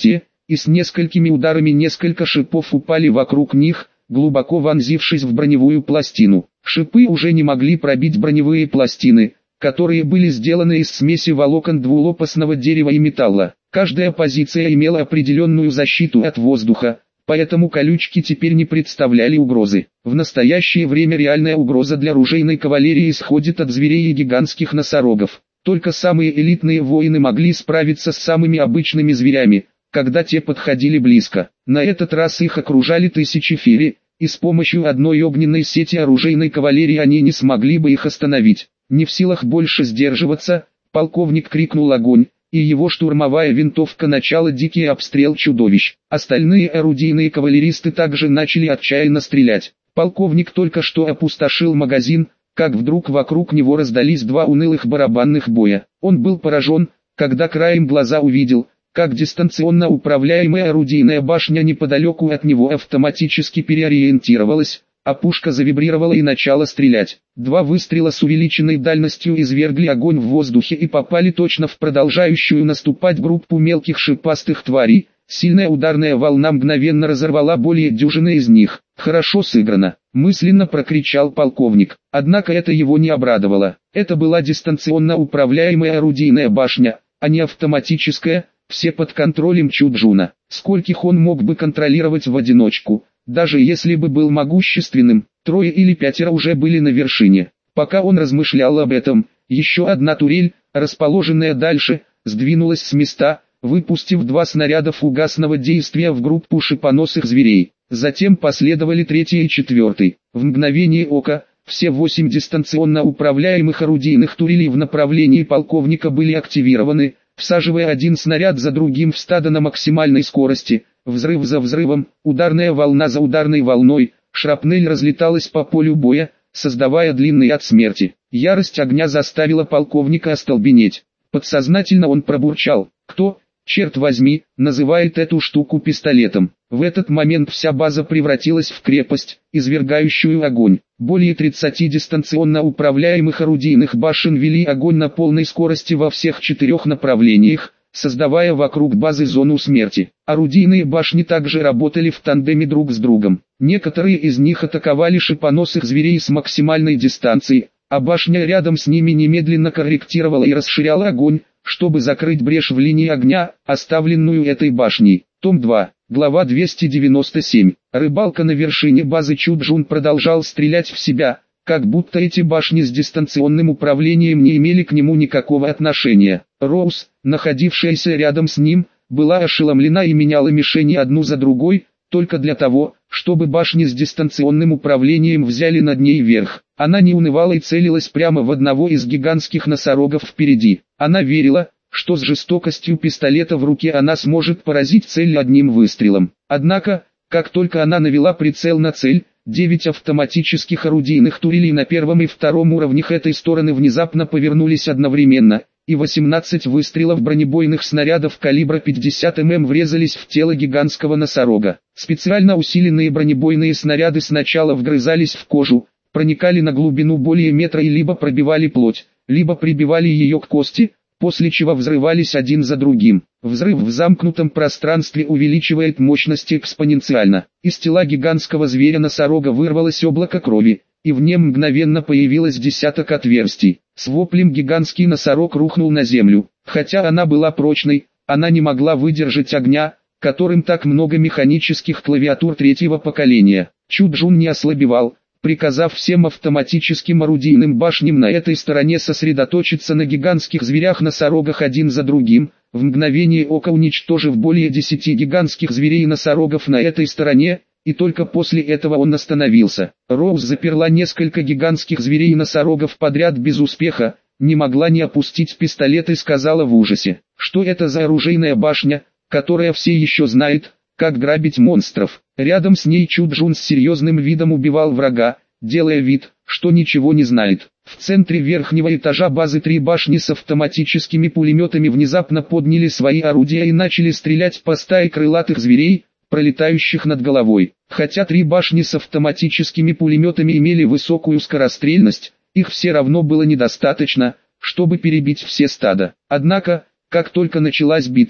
и с несколькими ударами несколько шипов упали вокруг них, глубоко вонзившись в броневую пластину. Шипы уже не могли пробить броневые пластины, которые были сделаны из смеси волокон двулопастного дерева и металла. Каждая позиция имела определенную защиту от воздуха, поэтому колючки теперь не представляли угрозы. В настоящее время реальная угроза для оружейной кавалерии исходит от зверей и гигантских носорогов. Только самые элитные воины могли справиться с самыми обычными зверями, когда те подходили близко. На этот раз их окружали тысячи фири, и с помощью одной огненной сети оружейной кавалерии они не смогли бы их остановить. Не в силах больше сдерживаться, полковник крикнул огонь, и его штурмовая винтовка начала дикий обстрел чудовищ. Остальные орудийные кавалеристы также начали отчаянно стрелять. Полковник только что опустошил магазин, как вдруг вокруг него раздались два унылых барабанных боя. Он был поражен, когда краем глаза увидел, как дистанционно управляемая орудийная башня неподалеку от него автоматически переориентировалась, а пушка завибрировала и начала стрелять. Два выстрела с увеличенной дальностью извергли огонь в воздухе и попали точно в продолжающую наступать группу мелких шипастых тварей. Сильная ударная волна мгновенно разорвала более дюжины из них. «Хорошо сыграно», — мысленно прокричал полковник. Однако это его не обрадовало. Это была дистанционно управляемая орудийная башня, а не автоматическая, все под контролем Чуджуна. Скольких он мог бы контролировать в одиночку? Даже если бы был могущественным, трое или пятеро уже были на вершине. Пока он размышлял об этом, еще одна турель, расположенная дальше, сдвинулась с места, выпустив два снаряда фугасного действия в группу шипоносых зверей. Затем последовали третий и четвертый. В мгновение ока, все восемь дистанционно управляемых орудийных турелей в направлении полковника были активированы, всаживая один снаряд за другим в стадо на максимальной скорости. Взрыв за взрывом, ударная волна за ударной волной, шрапнель разлеталась по полю боя, создавая длинный ад смерти. Ярость огня заставила полковника остолбенеть. Подсознательно он пробурчал: «Кто, черт возьми, называет эту штуку пистолетом?» В этот момент вся база превратилась в крепость, извергающую огонь. Более тридцати дистанционно управляемых орудийных башен вели огонь на полной скорости во всех четырех направлениях, создавая вокруг базы зону смерти. Орудийные башни также работали в тандеме друг с другом. Некоторые из них атаковали шипоносых зверей с максимальной дистанции, а башня рядом с ними немедленно корректировала и расширяла огонь, чтобы закрыть брешь в линии огня, оставленную этой башней. Том два. Глава двести девяносто семь. Рыбалка на вершине базы Чуджун продолжал стрелять в себя, как будто эти башни с дистанционным управлением не имели к нему никакого отношения. Роуз, находившаяся рядом с ним, была ошеломлена и меняла мишени одну за другой, только для того, чтобы башни с дистанционным управлением взяли над ней верх. Она не унывала и целилась прямо в одного из гигантских носорогов впереди. Она верила, что с жестокостью пистолета в руке она сможет поразить цель одним выстрелом. Однако, как только она навела прицел на цель, девять автоматических орудийных турелей на первом и втором уровнях этой стороны внезапно повернулись одновременно, и восемнадцать выстрелов бронебойных снарядов калибра пятьдесят миллиметров врезались в тело гигантского носорога. Специально усиленные бронебойные снаряды сначала вгрызались в кожу, проникали на глубину более метра и либо пробивали плоть, либо прибивали ее к кости, после чего взрывались один за другим. Взрыв в замкнутом пространстве увеличивает мощность экспоненциально. Из тела гигантского зверя-носорога вырвалось облако крови, и в нем мгновенно появилось десяток отверстий. С воплем гигантский носорог рухнул на землю. Хотя она была прочной, она не могла выдержать огня, которым так много механических клавиатур третьего поколения. Чуджун не ослабевал, приказав всем автоматическим орудийным башням на этой стороне сосредоточиться на гигантских зверях-носорогах один за другим, в мгновение ока уничтожив более десяти гигантских зверей-носорогов на этой стороне, и только после этого он остановился. Роуз заперла несколько гигантских зверей-носорогов подряд без успеха, не могла не опустить пистолет и сказала в ужасе, что это за оружейная башня, которая все еще знает, как грабить монстров. Рядом с ней Чуджун с серьезным видом убивал врага, делая вид, что ничего не знает. В центре верхнего этажа базы три башни с автоматическими пулеметами внезапно подняли свои орудия и начали стрелять по стае крылатых зверей, пролетающих над головой. Хотя три башни с автоматическими пулеметами имели высокую скорострельность, их все равно было недостаточно, чтобы перебить все стада. Однако, как только началась битва,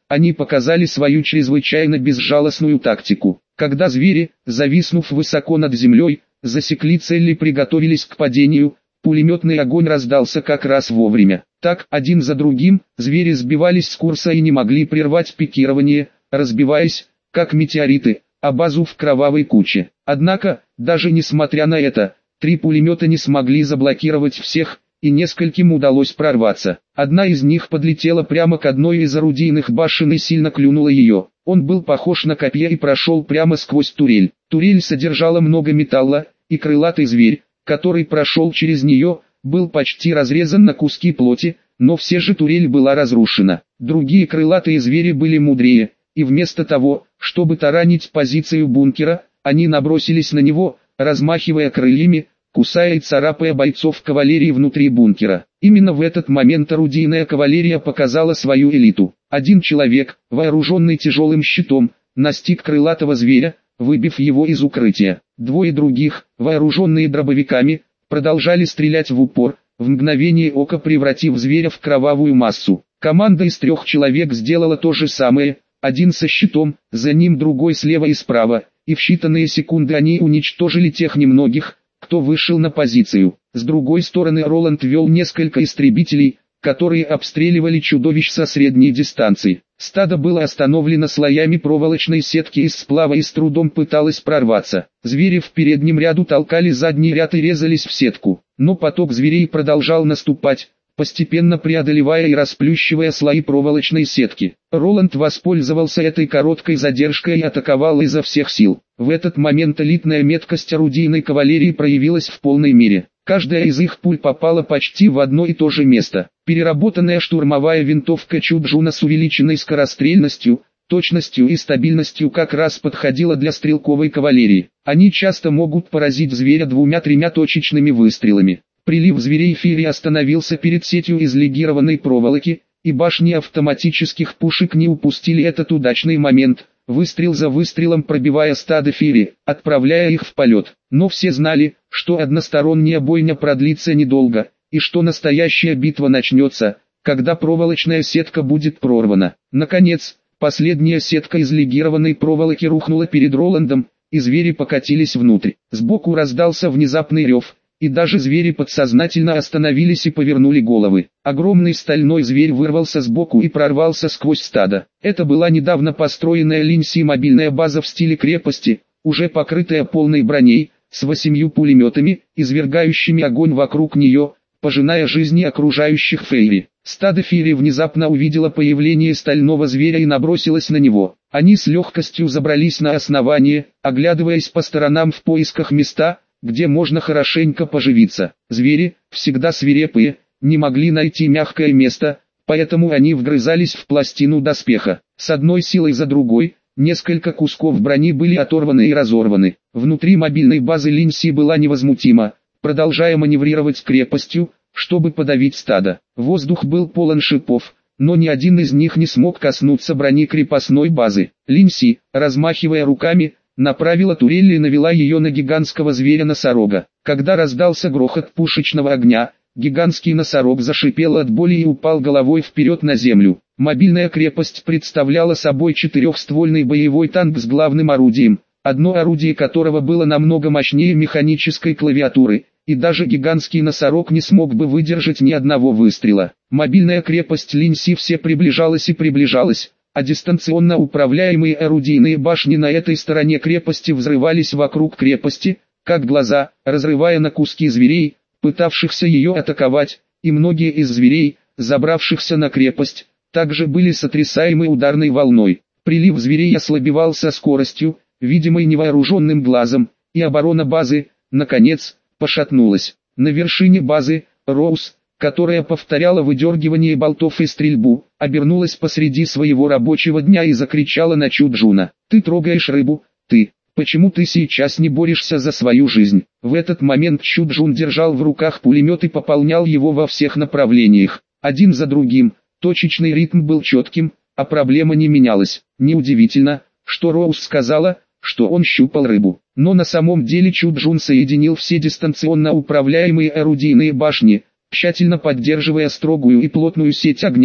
они показали свою чрезвычайно безжалостную тактику. Когда звери, зависнув высоко над землей, засекли цель и приготовились к падению, пулеметный огонь раздался как раз вовремя. Так, один за другим, звери сбивались с курса и не могли прервать пикирование, разбиваясь, как метеориты, о базу в кровавой куче. Однако, даже несмотря на это, три пулемета не смогли заблокировать всех, и нескольким удалось прорваться. Одна из них подлетела прямо к одной из орудийных башен и сильно клюнула ее. Он был похож на копье и прошел прямо сквозь турель. Турель содержала много металла, и крылатый зверь, который прошел через нее, был почти разрезан на куски плоти, но все же турель была разрушена. Другие крылатые звери были мудрее, и вместо того, чтобы таранить позицию бункера, они набросились на него, размахивая крыльями, кусая и царапая бойцов кавалерии внутри бункера. Именно в этот момент орудийная кавалерия показала свою элиту. Один человек, вооруженный тяжелым щитом, настиг крылатого зверя, выбив его из укрытия. Двое других, вооруженные дробовиками, продолжали стрелять в упор, в мгновение ока превратив зверя в кровавую массу. Команда из трех человек сделала то же самое, один со щитом, за ним другой слева и справа, и в считанные секунды они уничтожили тех немногих, кто вышел на позицию. С другой стороны Роланд вел несколько истребителей, которые обстреливали чудовищ со средней дистанции. Стадо было остановлено слоями проволочной сетки из сплава и с трудом пыталось прорваться. Звери в переднем ряду толкали задний ряд и резались в сетку. Но поток зверей продолжал наступать, постепенно преодолевая и расплющивая слои проволочной сетки. Роланд воспользовался этой короткой задержкой и атаковал изо всех сил. В этот момент элитная меткость орудийной кавалерии проявилась в полной мере. Каждая из их пуль попала почти в одно и то же место. Переработанная штурмовая винтовка Чуджуна с увеличенной скорострельностью, точностью и стабильностью как раз подходила для стрелковой кавалерии. Они часто могут поразить зверя двумя-тремя точечными выстрелами. Прилив зверей Фири остановился перед сетью из легированной проволоки, и башни автоматических пушек не упустили этот удачный момент, выстрел за выстрелом пробивая стадо Фири, отправляя их в полет. Но все знали, что односторонняя бойня продлится недолго, и что настоящая битва начнется, когда проволочная сетка будет прорвана. Наконец, последняя сетка из легированной проволоки рухнула перед Роландом, и звери покатились внутрь. Сбоку раздался внезапный рев, и даже звери подсознательно остановились и повернули головы. Огромный стальной зверь вырвался сбоку и прорвался сквозь стадо. Это была недавно построенная Линси мобильная база в стиле крепости, уже покрытая полной броней, с восемью пулеметами, извергающими огонь вокруг нее, пожиная жизни окружающих Фейри. Стадо Фейри внезапно увидело появление стального зверя и набросилось на него. Они с легкостью забрались на основание, оглядываясь по сторонам в поисках места, где можно хорошенько поживиться. Звери, всегда свирепые, не могли найти мягкое место, поэтому они вгрызались в пластину доспеха. С одной силой за другой, несколько кусков брони были оторваны и разорваны. Внутри мобильной базы Линси была невозмутима, продолжая маневрировать крепостью, чтобы подавить стадо. Воздух был полон шипов, но ни один из них не смог коснуться брони крепостной базы. Линси, размахивая руками, направила турель и навела ее на гигантского зверя-носорога. Когда раздался грохот пушечного огня, гигантский носорог зашипел от боли и упал головой вперед на землю. Мобильная крепость представляла собой четырехствольный боевой танк с главным орудием, одно орудие которого было намного мощнее механической клавиатуры, и даже гигантский носорог не смог бы выдержать ни одного выстрела. Мобильная крепость Линси все приближалась и приближалась, а дистанционно управляемые орудийные башни на этой стороне крепости взрывались вокруг крепости, как глаза, разрывая на куски зверей, пытавшихся ее атаковать, и многие из зверей, забравшихся на крепость, также были сотрясаемы ударной волной. Прилив зверей ослабевал со скоростью, видимой невооруженным глазом, и оборона базы, наконец, пошатнулась. На вершине базы, Роуз, которая повторяла выдергивание болтов и стрельбу, обернулась посреди своего рабочего дня и закричала на Чуджуна: «Ты трогаешь рыбу, ты, почему ты сейчас не борешься за свою жизнь?» В этот момент Чуджун держал в руках пулемет и пополнял его во всех направлениях. Один за другим, точечный ритм был четким, а проблема не менялась. Неудивительно, что Роуз сказала, что он щупал рыбу. Но на самом деле Чуджун соединил все дистанционно управляемые орудийные башни, тщательно поддерживая строгую и плотную сеть огня,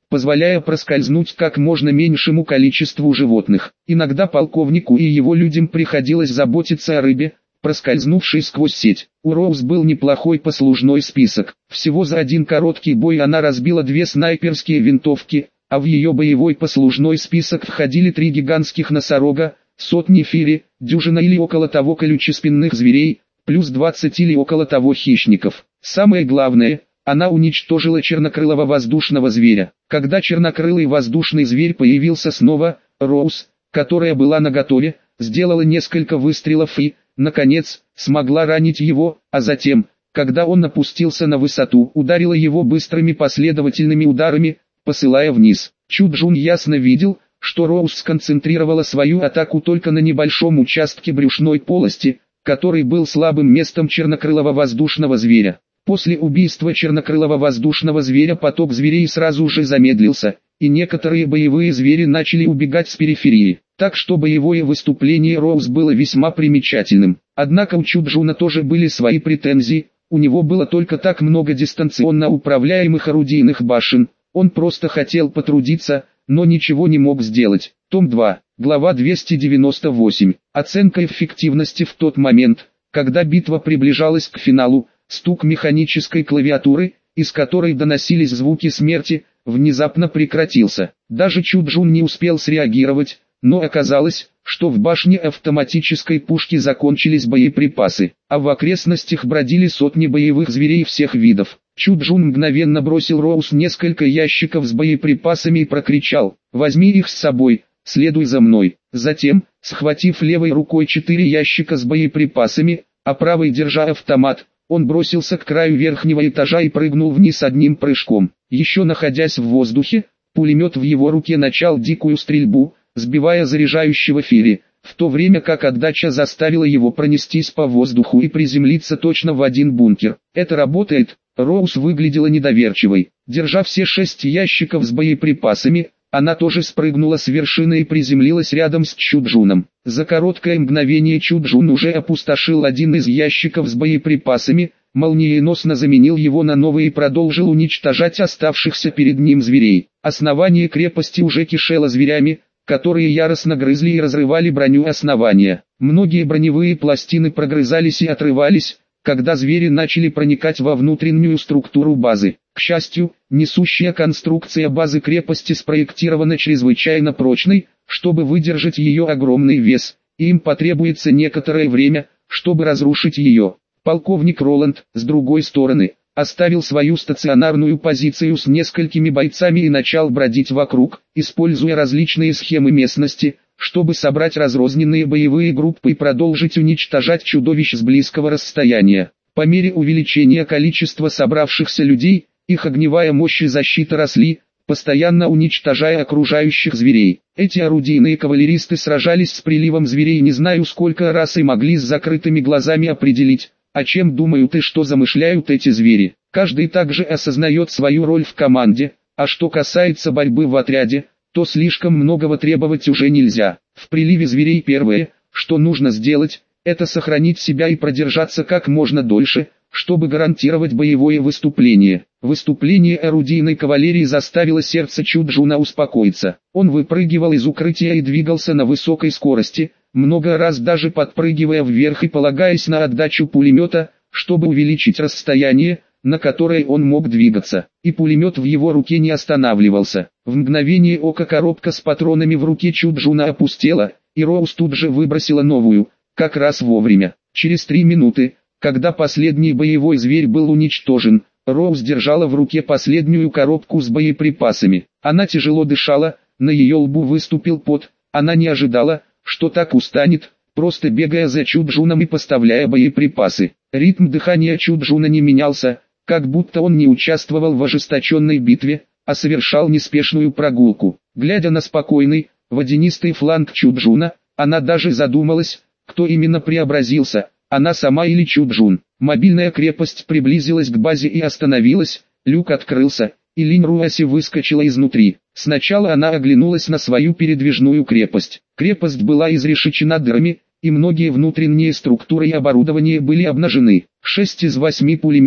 позволяя проскользнуть как можно меньшему количеству животных. Иногда полковнику и его людям приходилось заботиться о рыбе, проскользнувшей сквозь сеть. У Роуз был неплохой послужной список. Всего за один короткий бой она разбила две снайперские винтовки, а в ее боевой послужной список входили три гигантских носорога, сотни фири, дюжина или около того колючеспинных зверей, плюс двадцать или около того хищников. Самое главное, она уничтожила чернокрылого воздушного зверя. Когда чернокрылый воздушный зверь появился снова, Роуз, которая была наготове, сделала несколько выстрелов и, наконец, смогла ранить его, а затем, когда он опустился на высоту, ударила его быстрыми последовательными ударами, посылая вниз. Чуджун ясно видел, что Роуз сконцентрировала свою атаку только на небольшом участке брюшной полости, который был слабым местом чернокрылого воздушного зверя. После убийства чернокрылого воздушного зверя поток зверей сразу же замедлился, и некоторые боевые звери начали убегать с периферии. Так что боевое выступление Роуз было весьма примечательным. Однако у Чуджуна тоже были свои претензии, у него было только так много дистанционно управляемых орудийных башен, он просто хотел потрудиться, но ничего не мог сделать. Том два, глава двести девяносто восемь. Оценка эффективности. В тот момент, когда битва приближалась к финалу, стук механической клавиатуры, из которой доносились звуки смерти, внезапно прекратился. Даже Чуджун не успел среагировать, но оказалось, что в башне автоматической пушки закончились боеприпасы, а в окрестностях бродили сотни боевых зверей всех видов. Чуджун мгновенно бросил Роуз несколько ящиков с боеприпасами и прокричал: «Возьми их с собой, следуй за мной». Затем, схватив левой рукой четыре ящика с боеприпасами, а правой держа автомат, он бросился к краю верхнего этажа и прыгнул вниз одним прыжком. Еще находясь в воздухе, пулемет в его руке начал дикую стрельбу, сбивая заряжающего фири, в то время как отдача заставила его пронестись по воздуху и приземлиться точно в один бункер. «Это работает?» Роуз выглядела недоверчивой. Держа все шесть ящиков с боеприпасами, она тоже спрыгнула с вершины и приземлилась рядом с Чуджуном. За короткое мгновение Чуджун уже опустошил один из ящиков с боеприпасами, молниеносно заменил его на новый и продолжил уничтожать оставшихся перед ним зверей. Основание крепости уже кишело зверями, которые яростно грызли и разрывали броню основания. Многие броневые пластины прогрызались и отрывались, когда звери начали проникать во внутреннюю структуру базы. К счастью, несущая конструкция базы крепости спроектирована чрезвычайно прочной, чтобы выдержать ее огромный вес, и им потребуется некоторое время, чтобы разрушить ее. Полковник Роланд, с другой стороны, оставил свою стационарную позицию с несколькими бойцами и начал бродить вокруг, используя различные схемы местности, чтобы собрать разрозненные боевые группы и продолжить уничтожать чудовищ с близкого расстояния. По мере увеличения количества собравшихся людей, их огневая мощь и защита росли, постоянно уничтожая окружающих зверей. Эти орудийные кавалеристы сражались с приливом зверей не знаю сколько раз и могли с закрытыми глазами определить, о чем думают и что замышляют эти звери. Каждый также осознает свою роль в команде, а что касается борьбы в отряде, то слишком многого требовать уже нельзя. В приливе зверей первое, что нужно сделать, это сохранить себя и продержаться как можно дольше, чтобы гарантировать боевое выступление. Выступление орудийной кавалерии заставило сердце Чуджуна успокоиться. Он выпрыгивал из укрытия и двигался на высокой скорости, много раз даже подпрыгивая вверх и полагаясь на отдачу пулемета, чтобы увеличить расстояние, на которое он мог двигаться. И пулемет в его руке не останавливался. В мгновение ока коробка с патронами в руке Чуджуна опустела, и Роуз тут же выбросила новую, как раз вовремя. Через три минуты, когда последний боевой зверь был уничтожен, Роуз держала в руке последнюю коробку с боеприпасами. Она тяжело дышала, на ее лбу выступил пот, она не ожидала, что так устанет, просто бегая за Чуджуном и поставляя боеприпасы. Ритм дыхания Чуджуна не менялся, как будто он не участвовал в ожесточенной битве, а совершал неспешную прогулку. Глядя на спокойный, водянистый фланг Чуджуна, она даже задумалась, кто именно преобразился, она сама или Чуджун. Мобильная крепость приблизилась к базе и остановилась, люк открылся, и Линь Руаси выскочила изнутри. Сначала она оглянулась на свою передвижную крепость. Крепость была изрешечена дырами, и многие внутренние структуры и оборудование были обнажены. Шесть из восьми пулеметов,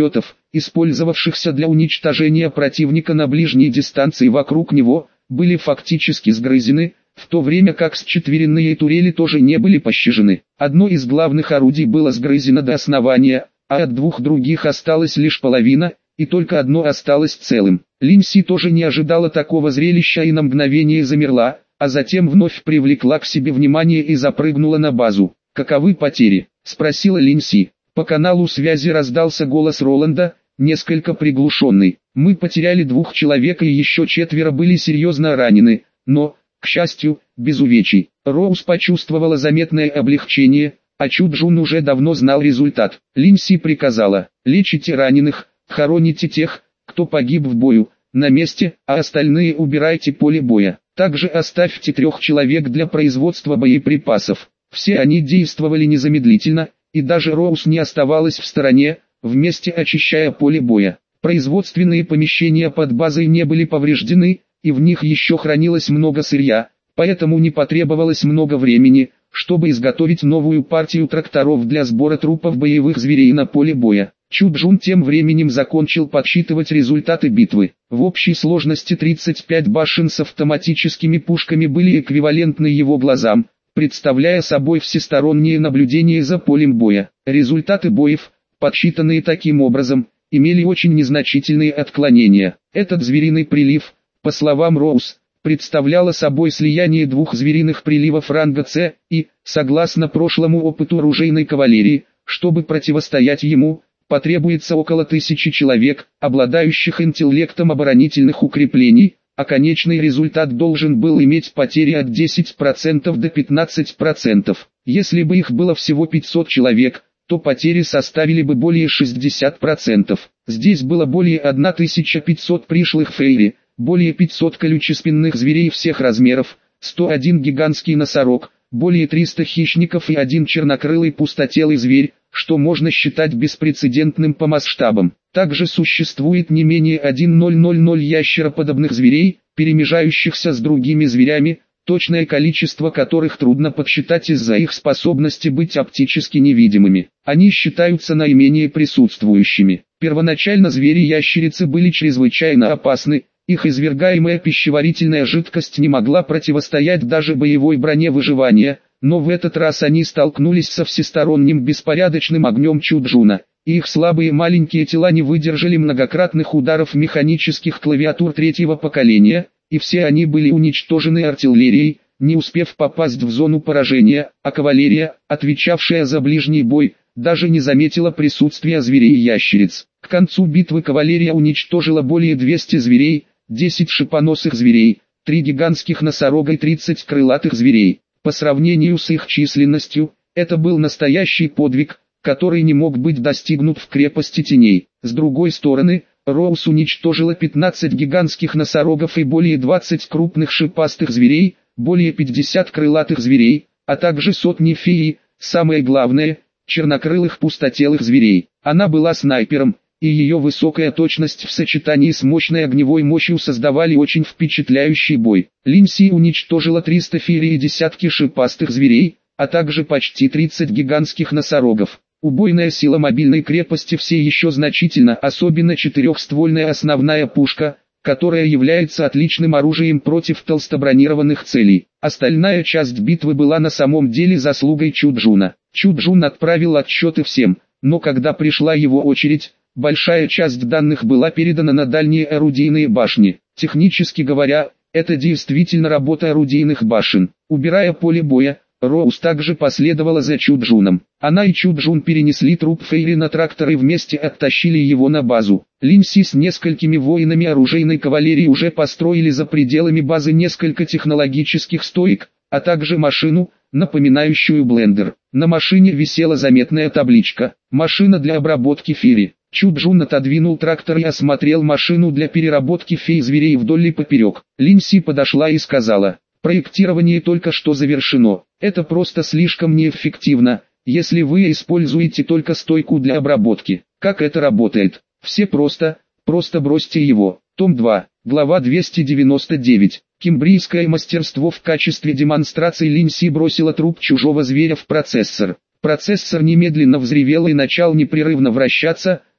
использовавшихся для уничтожения противника на ближней дистанции вокруг него, были фактически сгрызены, в то время как счетверенные турели тоже не были пощажены. Одно из главных орудий было сгрызено до основания, а от двух других осталась лишь половина, и только одно осталось целым. Линь Си тоже не ожидала такого зрелища и на мгновение замерла, а затем вновь привлекла к себе внимание и запрыгнула на базу. «Каковы потери?» – спросила Линь Си. По каналу связи раздался голос Роланда, несколько приглушенный. «Мы потеряли двух человек и еще четверо были серьезно ранены, но, к счастью, без увечий». Роуз почувствовала заметное облегчение, а Чуджун уже давно знал результат. Линь Си приказала: «Лечите раненых, хороните тех, кто погиб в бою, на месте, а остальные убирайте поле боя. Также оставьте трех человек для производства боеприпасов». Все они действовали незамедлительно, и даже Роуз не оставалась в стороне, вместе очищая поле боя. Производственные помещения под базой не были повреждены, и в них еще хранилось много сырья, поэтому не потребовалось много времени, чтобы изготовить новую партию тракторов для сбора трупов боевых зверей на поле боя. Чуджун тем временем закончил подсчитывать результаты битвы. В общей сложности тридцать пять башен с автоматическими пушками были эквивалентны его глазам, представляя собой всестороннее наблюдение за полем боя. Результаты боев, подсчитанные таким образом, имели очень незначительные отклонения. Этот звериный прилив, по словам Роуз, представляло собой слияние двух звериных приливов ранга С, и, согласно прошлому опыту оружейной кавалерии, чтобы противостоять ему, потребуется около тысячи человек, обладающих интеллектом оборонительных укреплений, а конечный результат должен был иметь потери от десяти процентов до пятнадцати процентов. Если бы их было всего пятьсот человек, то потери составили бы более шестидесяти процентов. Здесь было более тысячи пятьсот пришлых фейри, более пятисот колючеспинных зверей всех размеров, сто один гигантский носорог, более трёхсот хищников и один чернокрылый пустотелый зверь, что можно считать беспрецедентным по масштабам. Также существует не менее тысяча ящероподобных зверей, перемежающихся с другими зверями, точное количество которых трудно подсчитать из-за их способности быть оптически невидимыми. Они считаются наименее присутствующими. Первоначально звери-ящерицы были чрезвычайно опасны, их извергаемая пищеварительная жидкость не могла противостоять даже боевой броне выживания, но в этот раз они столкнулись со всесторонним беспорядочным огнем Чуджуна, и их слабые маленькие тела не выдержали многократных ударов механических клавиатур третьего поколения, и все они были уничтожены артиллерией, не успев попасть в зону поражения, а кавалерия, отвечавшая за ближний бой, даже не заметила присутствия зверей и ящериц. К концу битвы кавалерия уничтожила более двухсот зверей, десять шипоносых зверей, три гигантских носорога и тридцать крылатых зверей. По сравнению с их численностью, это был настоящий подвиг, который не мог быть достигнут в крепости теней. С другой стороны, Роуз уничтожила пятнадцать гигантских носорогов и более двадцати крупных шипастых зверей, более пятидесяти крылатых зверей, а также сотни феи, самое главное, чернокрылых пустотелых зверей. Она была снайпером, и ее высокая точность в сочетании с мощной огневой мощью создавали очень впечатляющий бой. Линь Си уничтожила триста феи и десятки шипастых зверей, а также почти тридцать гигантских носорогов. Убойная сила мобильной крепости все еще значительна, особенно четырехствольная основная пушка, которая является отличным оружием против толстобронированных целей. Остальная часть битвы была на самом деле заслугой Чуджуна. Чуджун отправил отчеты всем, но когда пришла его очередь, большая часть данных была передана на дальние орудийные башни. Технически говоря, это действительно работа орудийных башен. Убирая поле боя, Роуз также последовала за Чуджуном. Она и Чуджун перенесли труп Фейри на трактор и вместе оттащили его на базу. Линь Си с несколькими воинами оружейной кавалерии уже построили за пределами базы несколько технологических стоек, а также машину, напоминающую блендер. На машине висела заметная табличка «Машина для обработки фейри». Чуджун отодвинул трактор и осмотрел машину для переработки фей-зверей вдоль и поперек. Линь Си подошла и сказала: «Проектирование только что завершено. Это просто слишком неэффективно, если вы используете только стойку для обработки. Как это работает? Все просто, просто бросьте его». Том два, глава двести девяносто девять. Кембрийское мастерство. В качестве демонстрации Линь Си бросила труп чужого зверя в процессор. Процессор немедленно взревел и начал непрерывно вращаться,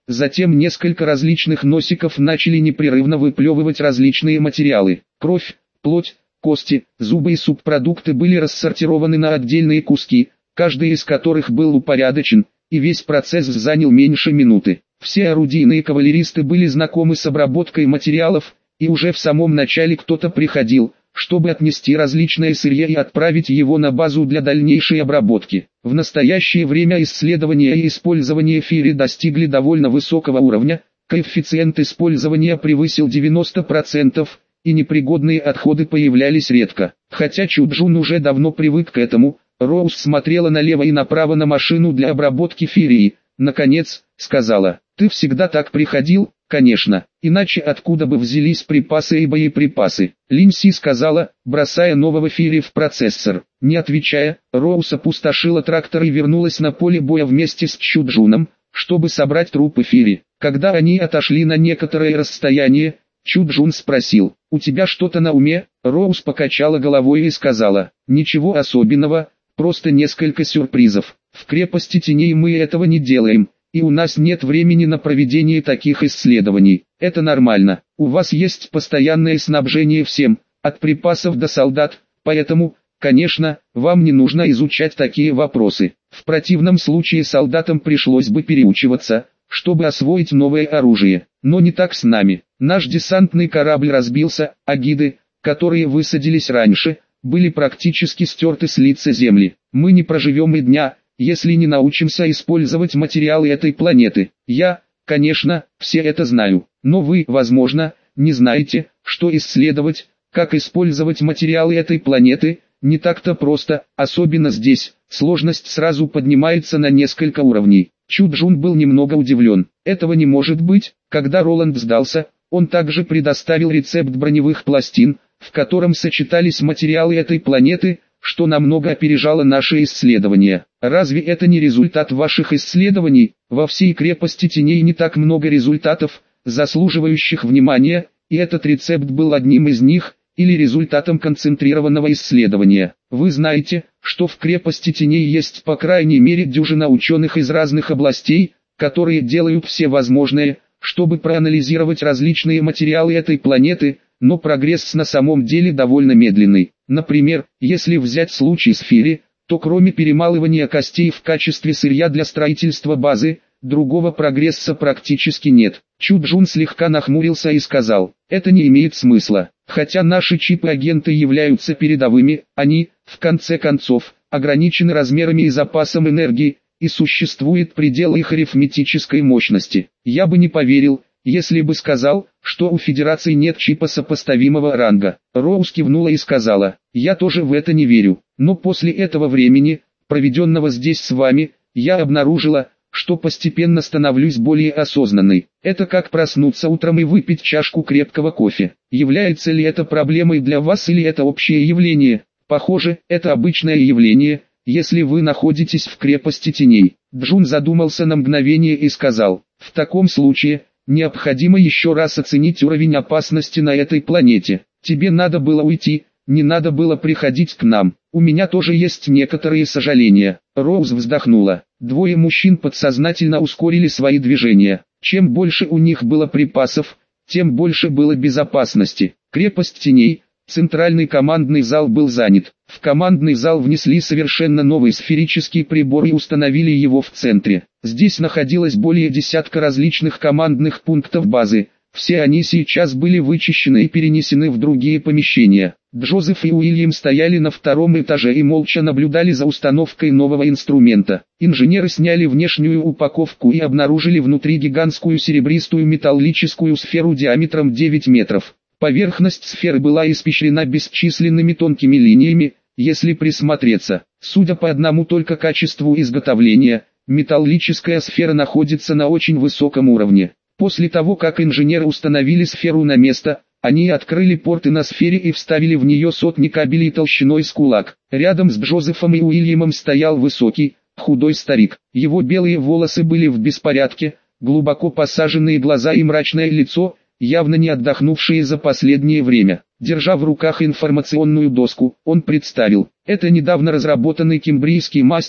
затем несколько различных носиков начали непрерывно выплевывать различные материалы. Кровь, плоть, кости, зубы и субпродукты были рассортированы на отдельные куски, каждый из которых был упорядочен, и весь процесс занял меньше минуты. Все орудийные кавалеристы были знакомы с обработкой материалов, и уже в самом начале кто-то приходил, чтобы отнести различное сырье и отправить его на базу для дальнейшей обработки. В настоящее время исследования и использование фири достигли довольно высокого уровня, коэффициент использования превысил девяносто процентов, и непригодные отходы появлялись редко. Хотя Чуджун уже давно привык к этому, Роуз смотрела налево и направо на машину для обработки фирии. Наконец, сказала: «Ты всегда так приходил?» «Конечно, иначе откуда бы взялись припасы и боеприпасы?» Линси сказала, бросая нового фири в процессор. Не отвечая, Роуз опустошила трактор и вернулась на поле боя вместе с Чуджуном, чтобы собрать трупы фири. Когда они отошли на некоторое расстояние, Чуджун спросил: «У тебя что-то на уме?» Роуз покачала головой и сказала: «Ничего особенного, просто несколько сюрпризов. В крепости теней мы этого не делаем, и у нас нет времени на проведение таких исследований. Это нормально. У вас есть постоянное снабжение всем, от припасов до солдат, поэтому, конечно, вам не нужно изучать такие вопросы. В противном случае солдатам пришлось бы переучиваться, чтобы освоить новое оружие. Но не так с нами. Наш десантный корабль разбился, а гиды, которые высадились раньше, были практически стерты с лица земли. Мы не проживем и дня, если не научимся использовать материалы этой планеты. Я, конечно, все это знаю, но вы, возможно, не знаете, что исследовать, как использовать материалы этой планеты, не так-то просто, особенно здесь. Сложность сразу поднимается на несколько уровней». Чуджун был немного удивлен. Этого не может быть. Когда Роланд сдался, он также предоставил рецепт броневых пластин, в котором сочетались материалы этой планеты, что намного опережало наши исследования. Разве это не результат ваших исследований? Во всей крепости теней не так много результатов, заслуживающих внимания, и этот рецепт был одним из них, или результатом концентрированного исследования. Вы знаете, что в крепости теней есть по крайней мере дюжина ученых из разных областей, которые делают все возможное, чтобы проанализировать различные материалы этой планеты, но прогресс на самом деле довольно медленный. Например, если взять случай с фири, то кроме перемалывания костей в качестве сырья для строительства базы, другого прогресса практически нет. Чуджун слегка нахмурился и сказал: «Это не имеет смысла. Хотя наши чипы-агенты являются передовыми, они, в конце концов, ограничены размерами и запасом энергии, и существует предел их арифметической мощности. Я бы не поверил, если бы сказал, что у Федерации нет чипа сопоставимого ранга». Роуз кивнула и сказала: «Я тоже в это не верю, но после этого времени, проведенного здесь с вами, я обнаружила, что постепенно становлюсь более осознанной. Это как проснуться утром и выпить чашку крепкого кофе. Является ли это проблемой для вас или это общее явление? Похоже, это обычное явление, если вы находитесь в крепости теней». Джун задумался на мгновение и сказал: «В таком случае, необходимо еще раз оценить уровень опасности на этой планете. Тебе надо было уйти, не надо было приходить к нам. У меня тоже есть некоторые сожаления». Роуз вздохнула. Двое мужчин подсознательно ускорили свои движения. Чем больше у них было припасов, тем больше было безопасности. Крепость теней, центральный командный зал был занят. В командный зал внесли совершенно новый сферический прибор и установили его в центре. Здесь находилось более десятка различных командных пунктов базы. Все они сейчас были вычищены и перенесены в другие помещения. Джозеф и Уильям стояли на втором этаже и молча наблюдали за установкой нового инструмента. Инженеры сняли внешнюю упаковку и обнаружили внутри гигантскую серебристую металлическую сферу диаметром девять метров. Поверхность сферы была испещрена бесчисленными тонкими линиями, если присмотреться. Судя по одному только качеству изготовления, металлическая сфера находится на очень высоком уровне. После того, как инженеры установили сферу на место, они открыли порты на сфере и вставили в нее сотни кабелей толщиной с кулак. Рядом с Джозефом и Уильямом стоял высокий, худой старик. Его белые волосы были в беспорядке, глубоко посаженные глаза и мрачное лицо, явно не отдохнувшие за последнее время. Держа в руках информационную доску, он представил: «Это недавно разработанный кембрийский мастер,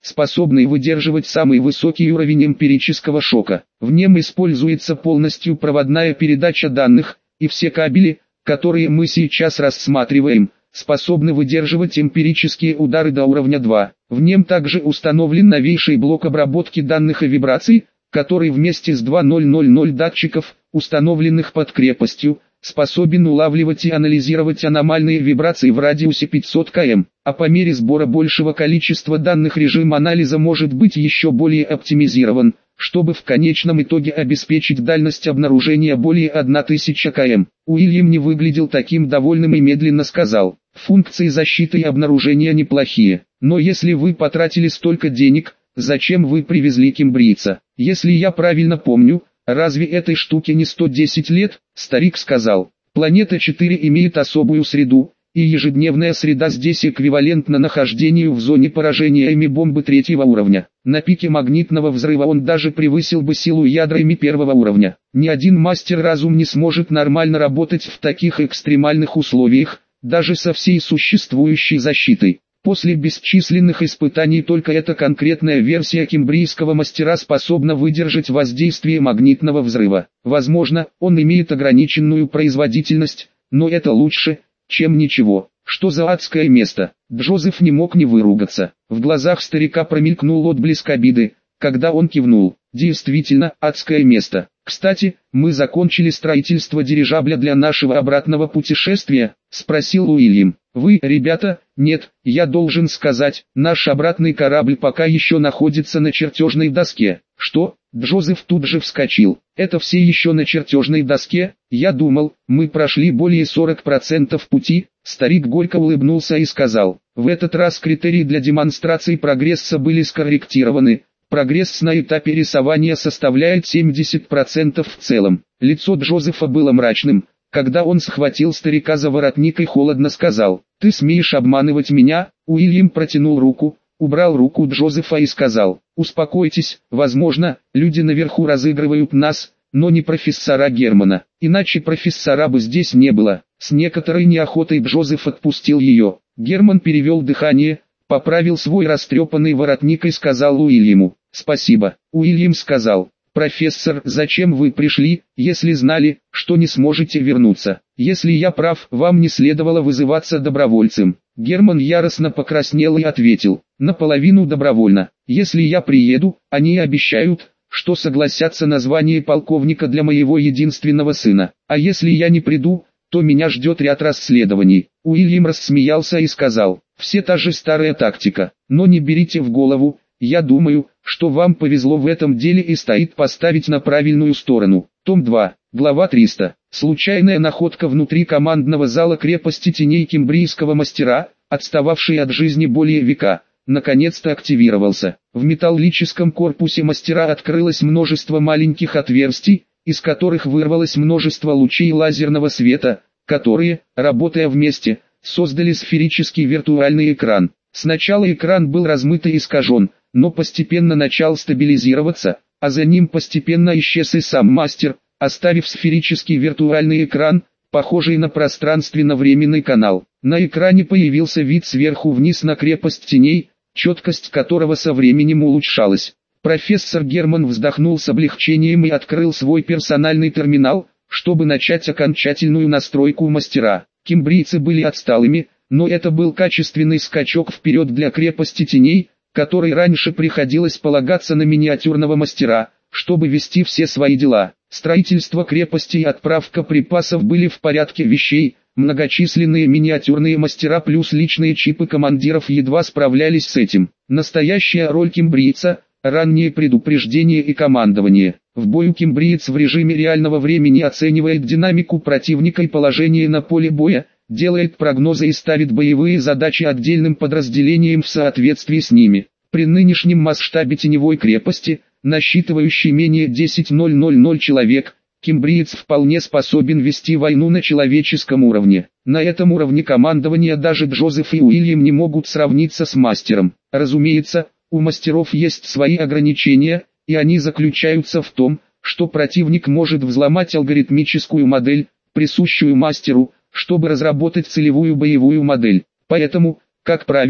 способный выдерживать самый высокий уровень эмпирического шока. В нем используется полностью проводная передача данных, и все кабели, которые мы сейчас рассматриваем, способны выдерживать эмпирические удары до уровня два. В нем также установлен новейший блок обработки данных и вибраций, который вместе с двухсотым датчиков, установленных под крепостью, способен улавливать и анализировать аномальные вибрации в радиусе пятьсот километров, а по мере сбора большего количества данных режим анализа может быть еще более оптимизирован, чтобы в конечном итоге обеспечить дальность обнаружения более тысячи километров. Уильям не выглядел таким довольным и медленно сказал: «Функции защиты и обнаружения неплохие, но если вы потратили столько денег, зачем вы привезли кембрийца? Если я правильно помню, разве этой штуке не сто десять лет?» Старик сказал: «Планета четыре имеет особую среду, и ежедневная среда здесь эквивалентна нахождению в зоне поражения ими бомбы третьего уровня. На пике магнитного взрыва он даже превысил бы силу ядра ими первого уровня. Ни один мастер-разум не сможет нормально работать в таких экстремальных условиях, даже со всей существующей защитой. После бесчисленных испытаний только эта конкретная версия кембрийского мастера способна выдержать воздействие магнитного взрыва. Возможно, он имеет ограниченную производительность, но это лучше, чем ничего. Что за адское место?» Джозеф не мог не выругаться. В глазах старика промелькнул отблеск обиды, когда он кивнул. «Действительно, адское место. Кстати, мы закончили строительство дирижабля для нашего обратного путешествия?» — спросил Уильям. «Вы, ребята?» «Нет, я должен сказать, наш обратный корабль пока еще находится на чертежной доске». «Что?» Джозеф тут же вскочил. «Это все еще на чертежной доске? Я думал, мы прошли более сорока процентов пути». Старик горько улыбнулся и сказал: «В этот раз критерии для демонстрации прогресса были скорректированы. Прогресс на этапе рисования составляет семьдесят процентов в целом». Лицо Джозефа было мрачным, когда он схватил старика за воротник и холодно сказал: «Ты смеешь обманывать меня?» Уильям протянул руку, убрал руку Джозефа и сказал: «Успокойтесь, возможно, люди наверху разыгрывают нас, но не профессора Германа, иначе профессора бы здесь не было». С некоторой неохотой Джозеф отпустил ее. Герман перевел дыхание, поправил свой растрепанный воротник и сказал Уильяму: «Спасибо». Уильям сказал: «Профессор, зачем вы пришли, если знали, что не сможете вернуться? Если я прав, вам не следовало вызываться добровольцем». Герман яростно покраснел и ответил: «Наполовину добровольно. Если я приеду, они обещают, что согласятся на звание полковника для моего единственного сына. А если я не приду, то меня ждет ряд расследований». Уильям рассмеялся и сказал: «Все та же старая тактика, но не берите в голову, я думаю, что вам повезло в этом деле и стоит поставить на правильную сторону». Том два, глава триста. Случайная находка внутри командного зала крепости теней кембрийского мастера, отстававший от жизни более века, наконец-то активировался. В металлическом корпусе мастера открылось множество маленьких отверстий, из которых вырвалось множество лучей лазерного света, которые, работая вместе, создали сферический виртуальный экран. Сначала экран был размыт и искажен, но постепенно начал стабилизироваться, а за ним постепенно исчез и сам мастер, оставив сферический виртуальный экран, похожий на пространственно-временный канал. На экране появился вид сверху вниз на крепость теней, четкость которого со временем улучшалась. Профессор Герман вздохнул с облегчением и открыл свой персональный терминал, чтобы начать окончательную настройку мастера. Кембрийцы были отсталыми, но это был качественный скачок вперед для крепости теней, которой раньше приходилось полагаться на миниатюрного мастера, чтобы вести все свои дела. Строительство крепости и отправка припасов были в порядке вещей, многочисленные миниатюрные мастера плюс личные чипы командиров едва справлялись с этим. Настоящая роль кембрийца – раннее предупреждение и командование. В бою кембриец в режиме реального времени оценивает динамику противника и положение на поле боя, делает прогнозы и ставит боевые задачи отдельным подразделениям в соответствии с ними. При нынешнем масштабе теневой крепости, насчитывающей менее десять тысяч человек, кембриец вполне способен вести войну на человеческом уровне. На этом уровне командования даже Джозеф и Уильям не могут сравниться с мастером. Разумеется, у мастеров есть свои ограничения, и они заключаются в том, что противник может взломать алгоритмическую модель, присущую мастеру, чтобы разработать целевую боевую модель. Поэтому, как правило,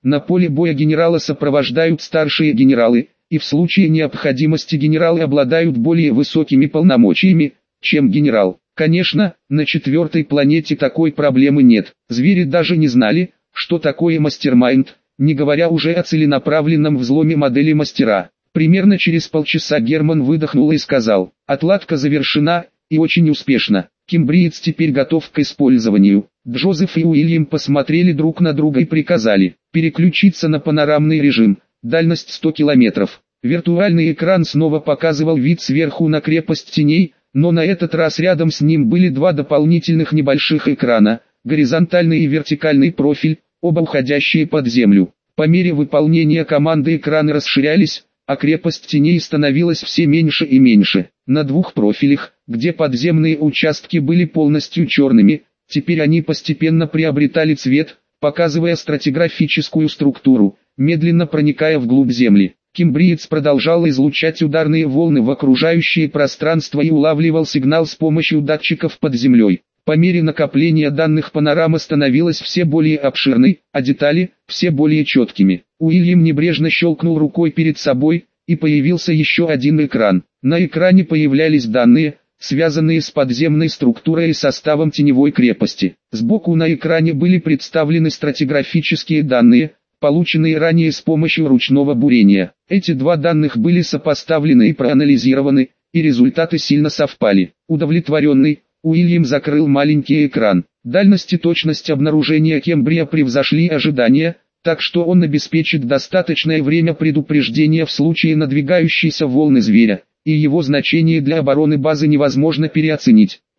На поле боя генерала сопровождают старшие генералы, и в случае необходимости генералы обладают более высокими полномочиями, чем генерал. Конечно, на четвертой планете такой проблемы нет. Звери даже не знали, что такое мастермайнд, не говоря уже о целенаправленном взломе модели мастера. Примерно через полчаса Герман выдохнул и сказал: «Отладка завершена, и очень успешно. Кембриец теперь готов к использованию». Джозеф и Уильям посмотрели друг на друга и приказали переключиться на панорамный режим, дальность сто километров. Виртуальный экран снова показывал вид сверху на крепость теней, но на этот раз рядом с ним были два дополнительных небольших экрана, горизонтальный и вертикальный профиль, оба уходящие под землю. По мере выполнения команды экраны расширялись, а крепость теней становилась все меньше и меньше. На двух профилях, где подземные участки были полностью черными, теперь они постепенно приобретали цвет, показывая стратиграфическую структуру, медленно проникая вглубь земли. Кембриец продолжал излучать ударные волны в окружающее пространство и улавливал сигнал с помощью датчиков под землей. По мере накопления данных панорама становилась все более обширной, а детали – все более четкими. Уильям небрежно щелкнул рукой перед собой, и появился еще один экран. На экране появлялись данные, связанные с подземной структурой и составом теневой крепости. Сбоку на экране были представлены стратиграфические данные, полученные ранее с помощью ручного бурения. Эти два данных были сопоставлены и проанализированы, и результаты сильно совпали. Удовлетворенный, Уильям закрыл маленький экран. Дальность и точность обнаружения Кембрия превзошли ожидания, так что он обеспечит достаточное время предупреждения в случае надвигающейся волны зверя, и его значение для обороны базы невозможно переоценить.